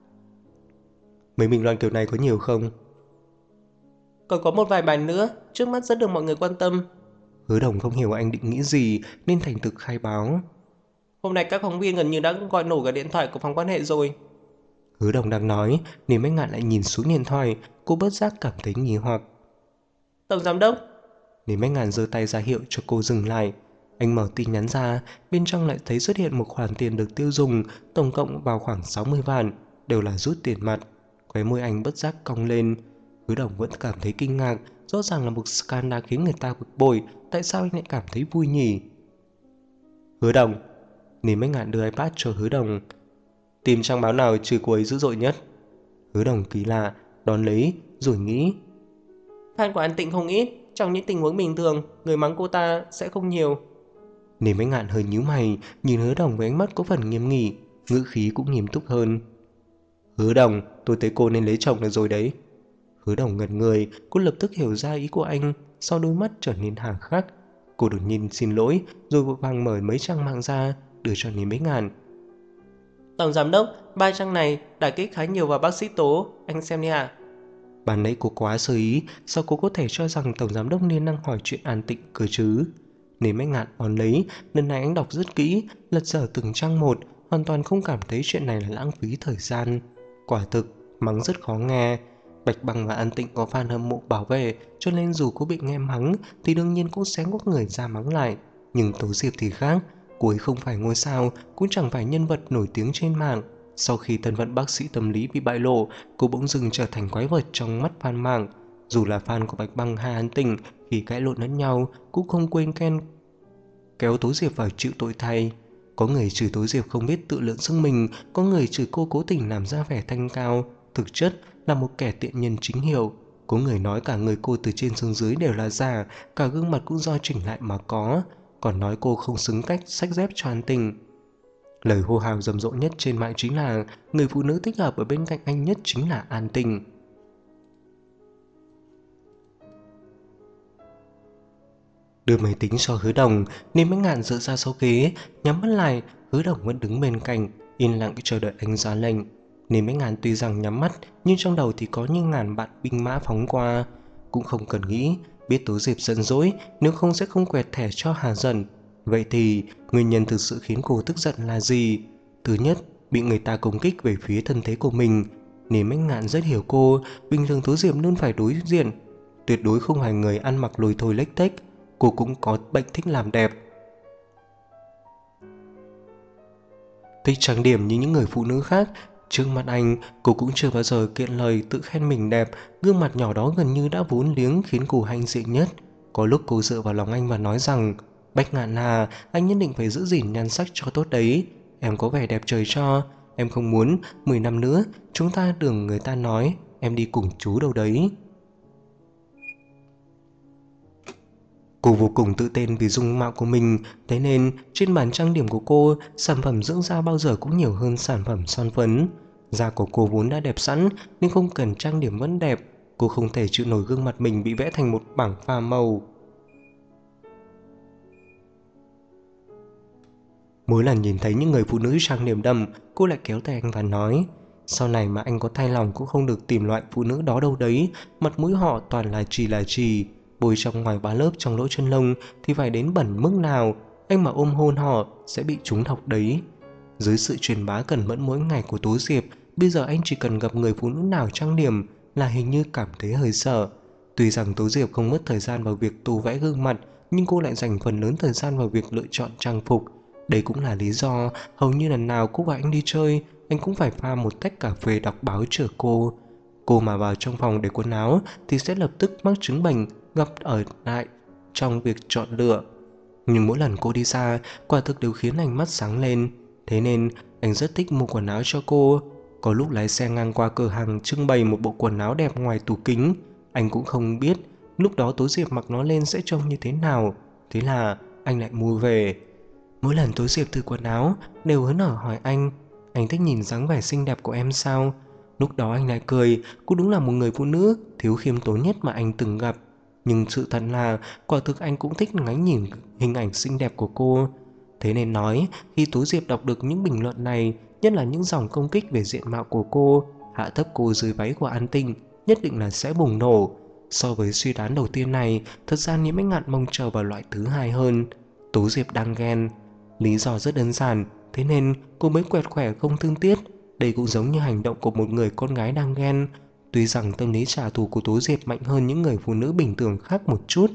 mấy bình luận kiểu này có nhiều không?
Còn có một vài bài nữa, trước mắt rất được mọi người quan tâm.
Hứa Đồng không hiểu anh định nghĩ gì nên thành thực khai báo.
Hôm nay các phóng viên gần như đã gọi nổ cả điện thoại của phòng quan hệ rồi.
Hứa Đồng đang nói, Nếm Bách Ngạn lại nhìn xuống điện thoại, cô bất giác cảm thấy nghi hoặc.
Tổng giám đốc.
Nếm Bách Ngạn giơ tay ra hiệu cho cô dừng lại. Anh mở tin nhắn ra, bên trong lại thấy xuất hiện một khoản tiền được tiêu dùng, tổng cộng vào khoảng 60 vạn, đều là rút tiền mặt. Khóe môi anh bất giác cong lên. Hứa Đồng vẫn cảm thấy kinh ngạc, rõ ràng là một scandal khiến người ta bực bội, tại sao anh lại cảm thấy vui nhỉ? Hứa Đồng. Nếm Bách Ngạn đưa iPad cho Hứa Đồng. Tìm trang báo nào chửi cô ấy dữ dội nhất? Hứa Đồng kỳ lạ, đón lấy, rồi nghĩ.
Fan của An Tịnh không ít, trong những tình huống bình thường, người mắng cô ta sẽ không nhiều.
Nếm Bách Ngạn hơi nhíu mày, nhìn Hứa Đồng với ánh mắt có phần nghiêm nghị, ngữ khí cũng nghiêm túc hơn. Hứa Đồng, tôi thấy cô nên lấy chồng được rồi đấy. Hứa Đồng ngẩn người, cô lập tức hiểu ra ý của anh, sau đôi mắt trở nên hà khắc. Cô đột nhiên xin lỗi, rồi vội vàng mở mấy trang mạng ra, đưa cho Nếm Bách Ngạn.
Tổng giám đốc, 3 trang này đả kích khá nhiều vào bác sĩ Tố, anh xem đi ạ.
Ban nãy cô quá sơ ý, sao cô có thể cho rằng tổng giám đốc nên đang hỏi chuyện An Tịnh cơ chứ? Nếm Bách Ngạn đón lấy, lần này anh đọc rất kỹ, lật dở từng trang một, hoàn toàn không cảm thấy chuyện này là lãng phí thời gian. Quả thực, mắng rất khó nghe. Bạch Băng và An Tịnh có fan hâm mộ bảo vệ, cho nên dù có bị nghe mắng thì đương nhiên cũng sẽ có người ra mắng lại. Nhưng Tố Diệp thì khác, cô ấy không phải ngôi sao, cũng chẳng phải nhân vật nổi tiếng trên mạng. Sau khi thân phận bác sĩ tâm lý bị bại lộ, cô bỗng dưng trở thành quái vật trong mắt fan mạng. Dù là fan của Bạch Băng hay An Tịnh, khi cãi lộn lẫn nhau cũng không quên kéo Tố Diệp vào chịu tội thay. Có người chửi Tố Diệp không biết tự lượng sức mình, có người chửi cô cố tình làm ra vẻ thanh cao, thực chất là một kẻ tiện nhân chính hiệu. Có người nói cả người cô từ trên xuống dưới đều là giả, cả gương mặt cũng do chỉnh lại mà có, còn nói cô không xứng cách xách dép cho An Tịnh. Lời hô hào rầm rộ nhất trên mạng chính là người phụ nữ thích hợp ở bên cạnh anh nhất chính là An Tịnh. Đưa máy tính cho Hứa Đồng, Nếm Bách Ngạn dựa ra số ghế, nhắm mắt lại. Hứa Đồng vẫn đứng bên cạnh, yên lặng chờ đợi anh ra lệnh. Nếm Bách Ngạn tuy rằng nhắm mắt, nhưng trong đầu thì có như ngàn vạn binh mã phóng qua. Cũng không cần nghĩ, biết Tố Diệp giận dỗi, nếu không sẽ không quẹt thẻ cho Hà Dần. Vậy thì nguyên nhân thực sự khiến cô tức giận là gì? Thứ nhất, bị người ta công kích về phía thân thế của mình. Nếm Bách Ngạn rất hiểu cô, bình thường Tố Diệp luôn phải đối diện, tuyệt đối không phải người ăn mặc lùi thôi lếch thếch. Cô cũng có bệnh thích làm đẹp, thích trang điểm như những người phụ nữ khác, Trước mặt anh, cô cũng chưa bao giờ kiện lời tự khen mình đẹp, gương mặt nhỏ đó gần như đã vốn liếng khiến cô hãnh diện nhất. Có lúc cô dựa vào lòng anh và nói rằng, Bách Ngạn à, anh nhất định phải giữ gìn nhan sắc cho tốt đấy. Em có vẻ đẹp trời cho, em không muốn 10 năm nữa chúng ta đừng người ta nói em đi cùng chú đâu đấy. Cô vô cùng tự tin vì dung mạo của mình, thế nên trên bàn trang điểm của cô, sản phẩm dưỡng da bao giờ cũng nhiều hơn sản phẩm son phấn. Da của cô vốn đã đẹp sẵn nên không cần trang điểm vẫn đẹp. Cô không thể chịu nổi gương mặt mình bị vẽ thành một bảng pha màu. Mỗi lần nhìn thấy những người phụ nữ trang điểm đậm, cô lại kéo tay anh và nói, sau này mà anh có thay lòng cũng không được tìm loại phụ nữ đó đâu đấy, mặt mũi họ toàn là chì, bôi trong ngoài bá lớp trong lỗ chân lông thì phải đến bẩn mức nào, anh mà ôm hôn họ sẽ bị trúng độc đấy. Dưới sự truyền bá cẩn mẫn mỗi ngày của Tố Diệp, bây giờ anh chỉ cần gặp người phụ nữ nào trang điểm là hình như cảm thấy hơi sợ. Tuy rằng Tố Diệp không mất thời gian vào việc tô vẽ gương mặt, nhưng cô lại dành phần lớn thời gian vào việc lựa chọn trang phục. Đây cũng là lý do hầu như lần nào cô và anh đi chơi, anh cũng phải pha một tách cà phê đọc báo chờ cô. Cô mà vào trong phòng để quần áo thì sẽ lập tức mắc chứng bệnh gặp ở lại trong việc chọn lựa. Nhưng mỗi lần cô đi xa, quả thực đều khiến anh mắt sáng lên. Thế nên anh rất thích mua quần áo cho cô. Có lúc lái xe ngang qua cửa hàng trưng bày một bộ quần áo đẹp ngoài tủ kính, anh cũng không biết lúc đó Tố Diệp mặc nó lên sẽ trông như thế nào. Thế là anh lại mua về. Mỗi lần Tố Diệp thử quần áo đều hớn hở hỏi anh thích nhìn dáng vẻ xinh đẹp của em sao? Lúc đó anh lại cười, cô đúng là một người phụ nữ thiếu khiêm tốn nhất mà anh từng gặp. Nhưng sự thật là quả thực anh cũng thích ngắm nhìn hình ảnh xinh đẹp của cô. Thế nên nói, khi Tố Diệp đọc được những bình luận này, nhất là những dòng công kích về diện mạo của cô, hạ thấp cô dưới váy của An Tinh, nhất định là sẽ bùng nổ. So với suy đoán đầu tiên này, thật ra Nhiễm Ánh Ngạn mong chờ vào loại thứ hai hơn. Tố Diệp đang ghen. Lý do rất đơn giản, thế nên cô mới quẹt khỏe không thương tiếc. Đây cũng giống như hành động của một người con gái đang ghen. Tuy rằng tâm lý trả thù của Tố Diệp mạnh hơn những người phụ nữ bình thường khác một chút.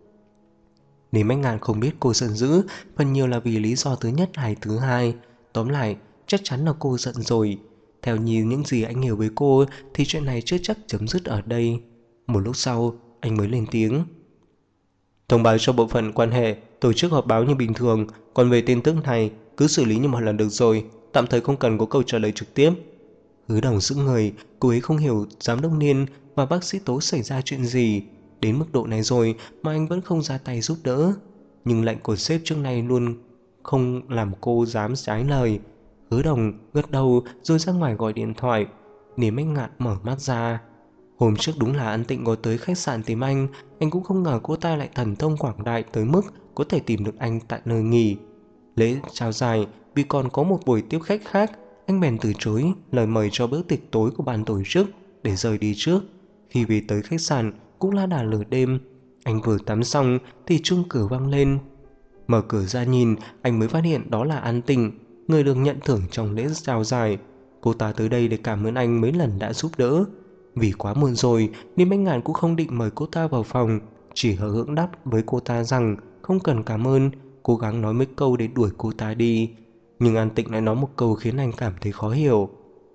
Nếu Ánh Ngạn không biết cô giận dữ, phần nhiều là vì lý do thứ nhất hay thứ hai. Tóm lại, chắc chắn là cô giận rồi. Theo như những gì anh hiểu với cô thì chuyện này chưa chắc chấm dứt ở đây. Một lúc sau, anh mới lên tiếng. Thông báo cho bộ phận quan hệ, tổ chức họp báo như bình thường, còn về tin tức này, cứ xử lý như một lần được rồi, tạm thời không cần có câu trả lời trực tiếp. Hứa Đồng sững người, cô ấy không hiểu giám đốc Niên và bác sĩ Tố xảy ra chuyện gì. Đến mức độ này rồi mà anh vẫn không ra tay giúp đỡ. Nhưng lệnh của sếp trước nay luôn không làm cô dám trái lời. Hứa Đồng gật đầu rồi ra ngoài gọi điện thoại. Niềm Ánh Ngạn mở mắt ra. Hôm trước đúng là An Tịnh có tới khách sạn tìm anh cũng không ngờ cô ta lại thần thông quảng đại tới mức có thể tìm được anh tại nơi nghỉ. Lễ chào dài vì còn có một buổi tiếp khách khác, anh bèn từ chối lời mời cho bữa tiệc tối của ban tổ chức để rời đi trước. Khi về tới khách sạn cũng là đã lửa đêm, anh vừa tắm xong thì chuông cửa vang lên. Mở cửa ra nhìn, anh mới phát hiện đó là An Tịnh, người được nhận thưởng trong lễ chào dài. Cô ta tới đây để cảm ơn anh mấy lần đã giúp đỡ. Vì quá muộn rồi nên Bách Ngạn cũng không định mời cô ta vào phòng, chỉ hờ hững đáp với cô ta rằng không cần cảm ơn, cố gắng nói mấy câu để đuổi cô ta đi. Nhưng An Tịnh lại nói một câu khiến anh cảm thấy khó hiểu.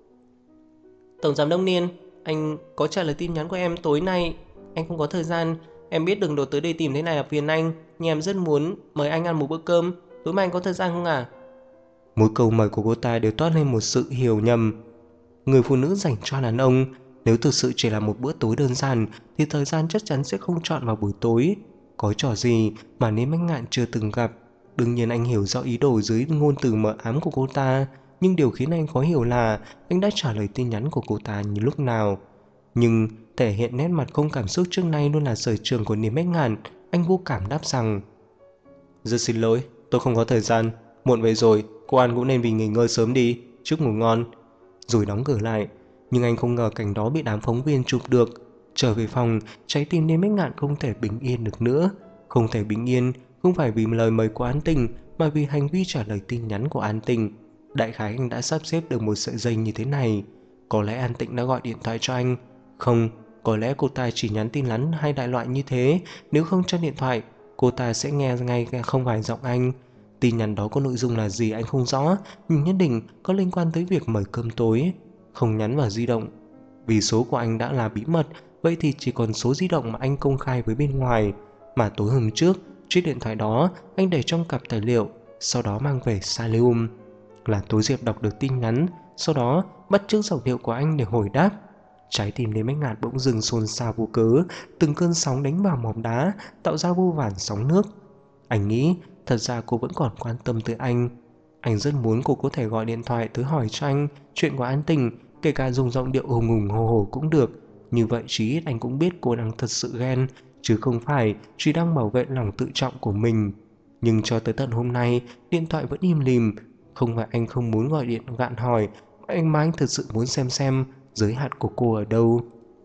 Tổng giám đốc Niên, anh có trả lời tin nhắn của em tối nay. Anh không có thời gian. Em biết đừng đột tới đây tìm thế này là phiền anh, nhưng em rất muốn mời anh ăn một bữa cơm. Tối mai anh có thời gian không à?
Mỗi câu mời của cô ta đều toát lên một sự hiểu nhầm. Người phụ nữ dành cho đàn ông, nếu thực sự chỉ là một bữa tối đơn giản thì thời gian chắc chắn sẽ không chọn vào buổi tối. Có trò gì mà Niêm Ánh Ngạn chưa từng gặp. Đương nhiên anh hiểu rõ ý đồ dưới ngôn từ mờ ám của cô ta, nhưng điều khiến anh khó hiểu là anh đã trả lời tin nhắn của cô ta như lúc nào. Nhưng thể hiện nét mặt không cảm xúc trước nay luôn là sở trường của Niêm Ánh Ngạn. Anh vô cảm đáp rằng: rất xin lỗi, tôi không có thời gian. Muộn về rồi, cô An cũng nên vì nghỉ ngơi sớm đi. Chúc ngủ ngon. Rồi đóng cửa lại. Nhưng anh không ngờ cảnh đó bị đám phóng viên chụp được. Trở về phòng, trái tim Niêm Ánh Ngạn không thể bình yên được nữa. Không thể bình yên không phải vì lời mời của An Tình, mà vì hành vi trả lời tin nhắn của An Tình. Đại khái anh đã sắp xếp được một sợi dây như thế này. Có lẽ An Tịnh đã gọi điện thoại cho anh. Không, có lẽ cô ta chỉ nhắn tin ngắn hay đại loại như thế. Nếu không cho điện thoại, cô ta sẽ nghe ngay không phải giọng anh. Tin nhắn đó có nội dung là gì anh không rõ, nhưng nhất định có liên quan tới việc mời cơm tối. không nhắn vào di động. Vì số của anh đã là bí mật, vậy thì chỉ còn số di động mà anh công khai với bên ngoài. Mà tối hôm trước, chiếc điện thoại đó anh để trong cặp tài liệu, sau đó mang về Saleum. Là tối Diệp đọc được tin nhắn, sau đó bắt chước giọng điệu của anh để hồi đáp. Trái tim Lê Bách Ngạn bỗng dừng xôn xao vô cớ, từng cơn sóng đánh vào mỏm đá, tạo ra vô vàn sóng nước. Anh nghĩ thật ra cô vẫn còn quan tâm tới anh. Anh rất muốn cô có thể gọi điện thoại tới hỏi cho anh chuyện của An Tình, kể cả dùng giọng điệu hùng hùng hồ hồ cũng được. Như vậy chí ít anh cũng biết cô đang thật sự ghen, chứ không phải chỉ đang bảo vệ lòng tự trọng của mình. Nhưng cho tới tận hôm nay, điện thoại vẫn im lìm. Không phải anh không muốn gọi điện gạn hỏi, mà anh thật sự muốn xem giới hạn của cô ở đâu.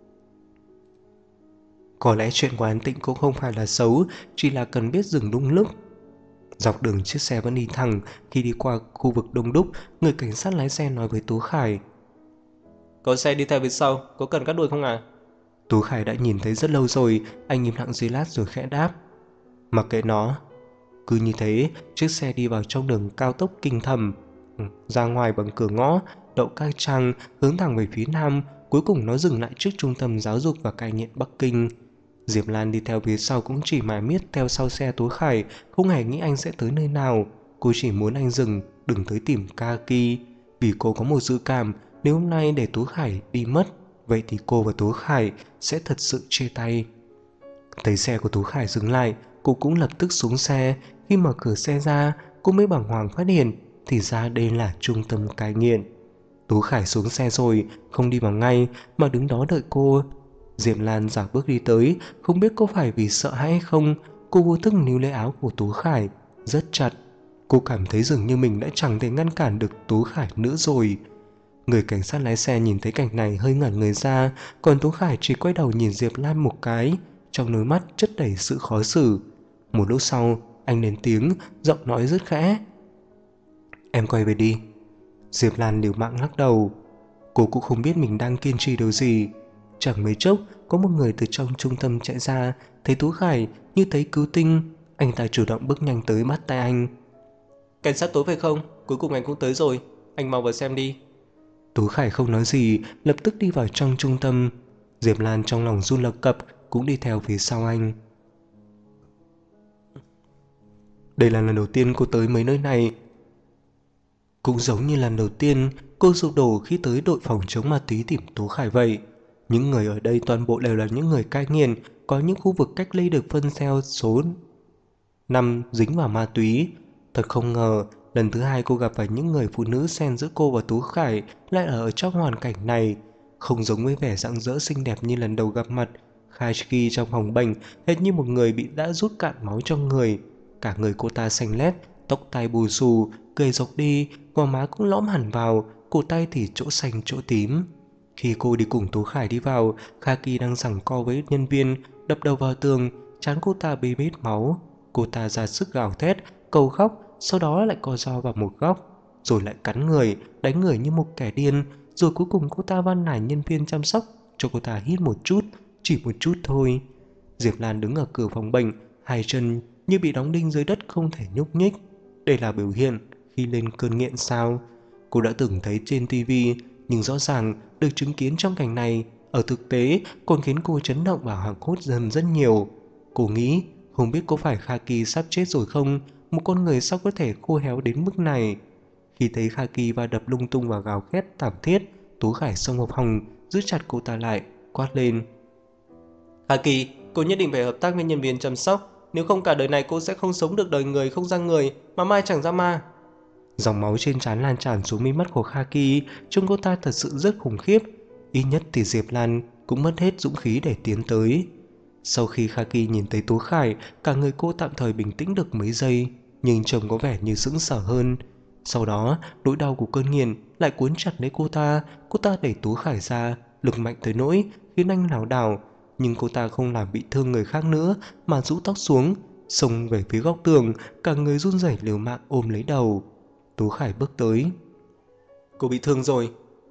Có lẽ chuyện của An Tịnh cũng không phải là xấu, chỉ là cần biết dừng đúng lúc. Dọc đường chiếc xe vẫn đi thẳng. Khi đi qua khu vực đông đúc, người cảnh sát lái xe nói với Tú Khải:
Có xe đi theo phía sau, có cần cắt đuôi không à?
Tú Khải đã nhìn thấy rất lâu rồi. Anh im lặng giây lát rồi khẽ đáp: Mặc kệ nó. Cứ như thế, chiếc xe đi vào trong đường cao tốc Kinh Thầm, ra ngoài bằng cửa ngõ, đậu Cang Trang, hướng thẳng về phía nam. Cuối cùng nó dừng lại trước Trung tâm Giáo dục và Cai nghiện Bắc Kinh. Diệp Lan đi theo phía sau cũng chỉ mải miết theo sau xe Tú Khải, không hề nghĩ anh sẽ tới nơi nào. Cô chỉ muốn anh dừng, đừng tới tìm Kaki. Vì cô có một dự cảm, nếu hôm nay để Tú Khải đi mất, vậy thì cô và Tú Khải sẽ thật sự chia tay. Thấy xe của Tú Khải dừng lại, cô cũng lập tức xuống xe. Khi mở cửa xe ra, cô mới bàng hoàng phát hiện thì ra đây là trung tâm cai nghiện. Tú Khải xuống xe rồi, không đi vào ngay mà đứng đó đợi cô. Diệp Lan dạo bước đi tới, không biết có phải vì sợ hãi hay không, cô vô thức níu lấy áo của Tú Khải rất chặt. Cô cảm thấy dường như mình đã chẳng thể ngăn cản được Tú Khải nữa rồi. Người cảnh sát lái xe nhìn thấy cảnh này hơi ngẩn người ra, còn Tú Khải chỉ quay đầu nhìn Diệp Lan một cái, trong đôi mắt chất đầy sự khó xử. Một lúc sau, anh lên tiếng, giọng nói rất khẽ: Em quay về đi. Diệp Lan liều mạng lắc đầu. Cô cũng không biết mình đang kiên trì điều gì. Chẳng mấy chốc, có một người từ trong trung tâm chạy ra, thấy Tú Khải như thấy cứu tinh. Anh ta chủ động bước nhanh tới bắt tay anh.
Cảnh sát tối phải không? Cuối cùng anh cũng tới rồi. Anh mau vào xem đi.
Tú Khải không nói gì, lập tức đi vào trong trung tâm. Diệp Lan trong lòng run lập cập, cũng đi theo phía sau anh. Đây là lần đầu tiên cô tới mấy nơi này. Cũng giống như lần đầu tiên cô sụp đổ khi tới đội phòng chống ma túy tìm Tú Khải vậy. Những người ở đây toàn bộ đều là những người cai nghiện, có những khu vực cách ly được phân theo số năm dính vào ma túy. Thật không ngờ, lần thứ hai cô gặp phải những người phụ nữ xen giữa cô và Tú Khải lại ở trong hoàn cảnh này. Không giống với vẻ rạng rỡ xinh đẹp như lần đầu gặp mặt, Khaishki trong phòng bệnh hệt như một người bị đã rút cạn máu trong người. Cả người cô ta xanh lét, tóc tai bù xù, cười rộc đi, gò má cũng lõm hẳn vào, cổ tay thì chỗ xanh chỗ tím. Khi cô đi cùng Tú Khải đi vào, Kaki đang giằng co với nhân viên, đập đầu vào tường, trán cô ta bê bết máu. Cô ta ra sức gào thét, cầu khóc, sau đó lại co ro vào một góc, rồi lại cắn người, đánh người như một kẻ điên. Rồi cuối cùng cô ta van nài nhân viên chăm sóc cho cô ta hít một chút, chỉ một chút thôi. Diệp Lan đứng ở cửa phòng bệnh, hai chân như bị đóng đinh dưới đất không thể nhúc nhích. Đây là biểu hiện khi lên cơn nghiện sao? Cô đã từng thấy trên tivi, nhưng rõ ràng được chứng kiến trong cảnh này ở thực tế còn khiến cô chấn động và hoảng hốt dần rất nhiều. Cô nghĩ không biết có phải Kaki sắp chết rồi không, một con người sao có thể khô héo đến mức này. Khi thấy Kaki va đập lung tung và gào khét thảm thiết, Tú Khải xông vào phòng, giữ chặt cô ta lại, quát lên:
Kaki, cô nhất định phải hợp tác với nhân viên chăm sóc, nếu không cả đời này cô sẽ không sống được đời người không ra người, mà mai chẳng ra ma.
Dòng máu trên trán lan tràn xuống mi mắt của Kaki, trông cô ta thật sự rất khủng khiếp. Ít nhất thì Diệp Lan cũng mất hết dũng khí để tiến tới. Sau khi Kaki nhìn thấy Tú Khải, cả người cô tạm thời bình tĩnh được mấy giây, nhưng trông có vẻ như sững sờ hơn. Sau đó, nỗi đau của cơn nghiện lại cuốn chặt lấy cô ta đẩy Tú Khải ra, lực mạnh tới nỗi khiến anh lảo đảo. Nhưng cô ta không làm bị thương người khác nữa, mà rũ tóc xuống, xông về phía góc tường, cả người run rẩy liều mạng ôm lấy đầu. Tú Khải bước tới.
Cô bị thương rồi.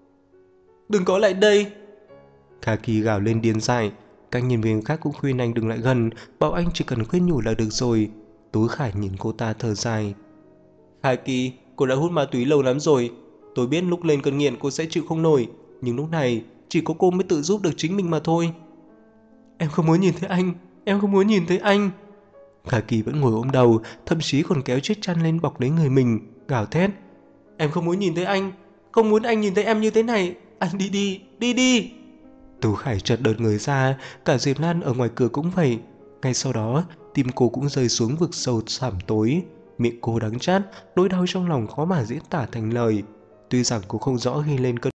Đừng có lại đây.
Kaki gào lên điên dại. Các nhân viên khác cũng khuyên anh đừng lại gần, bảo anh chỉ cần khuyên nhủ là được rồi. Tú Khải nhìn cô ta thở dài.
Kaki, cô đã hút ma túy lâu lắm rồi. Tôi biết lúc lên cơn nghiện cô sẽ chịu không nổi, nhưng lúc này chỉ có cô mới tự giúp được chính mình mà thôi.
Em không muốn nhìn thấy anh, em không muốn nhìn thấy anh. Khả Kỳ vẫn ngồi ôm đầu, thậm chí còn kéo chiếc chăn lên bọc lấy người mình, gào thét.
Em không muốn nhìn thấy anh, không muốn anh nhìn thấy em như thế này. Anh đi đi, đi đi.
Tú Khải chợt đợt người ra, cả Diệp Lan ở ngoài cửa cũng vậy. Ngay sau đó, tim cô cũng rơi xuống vực sâu thẳm tối. Miệng cô đắng chát, nỗi đau trong lòng khó mà diễn tả thành lời. Tuy rằng cô không rõ ghi lên cơn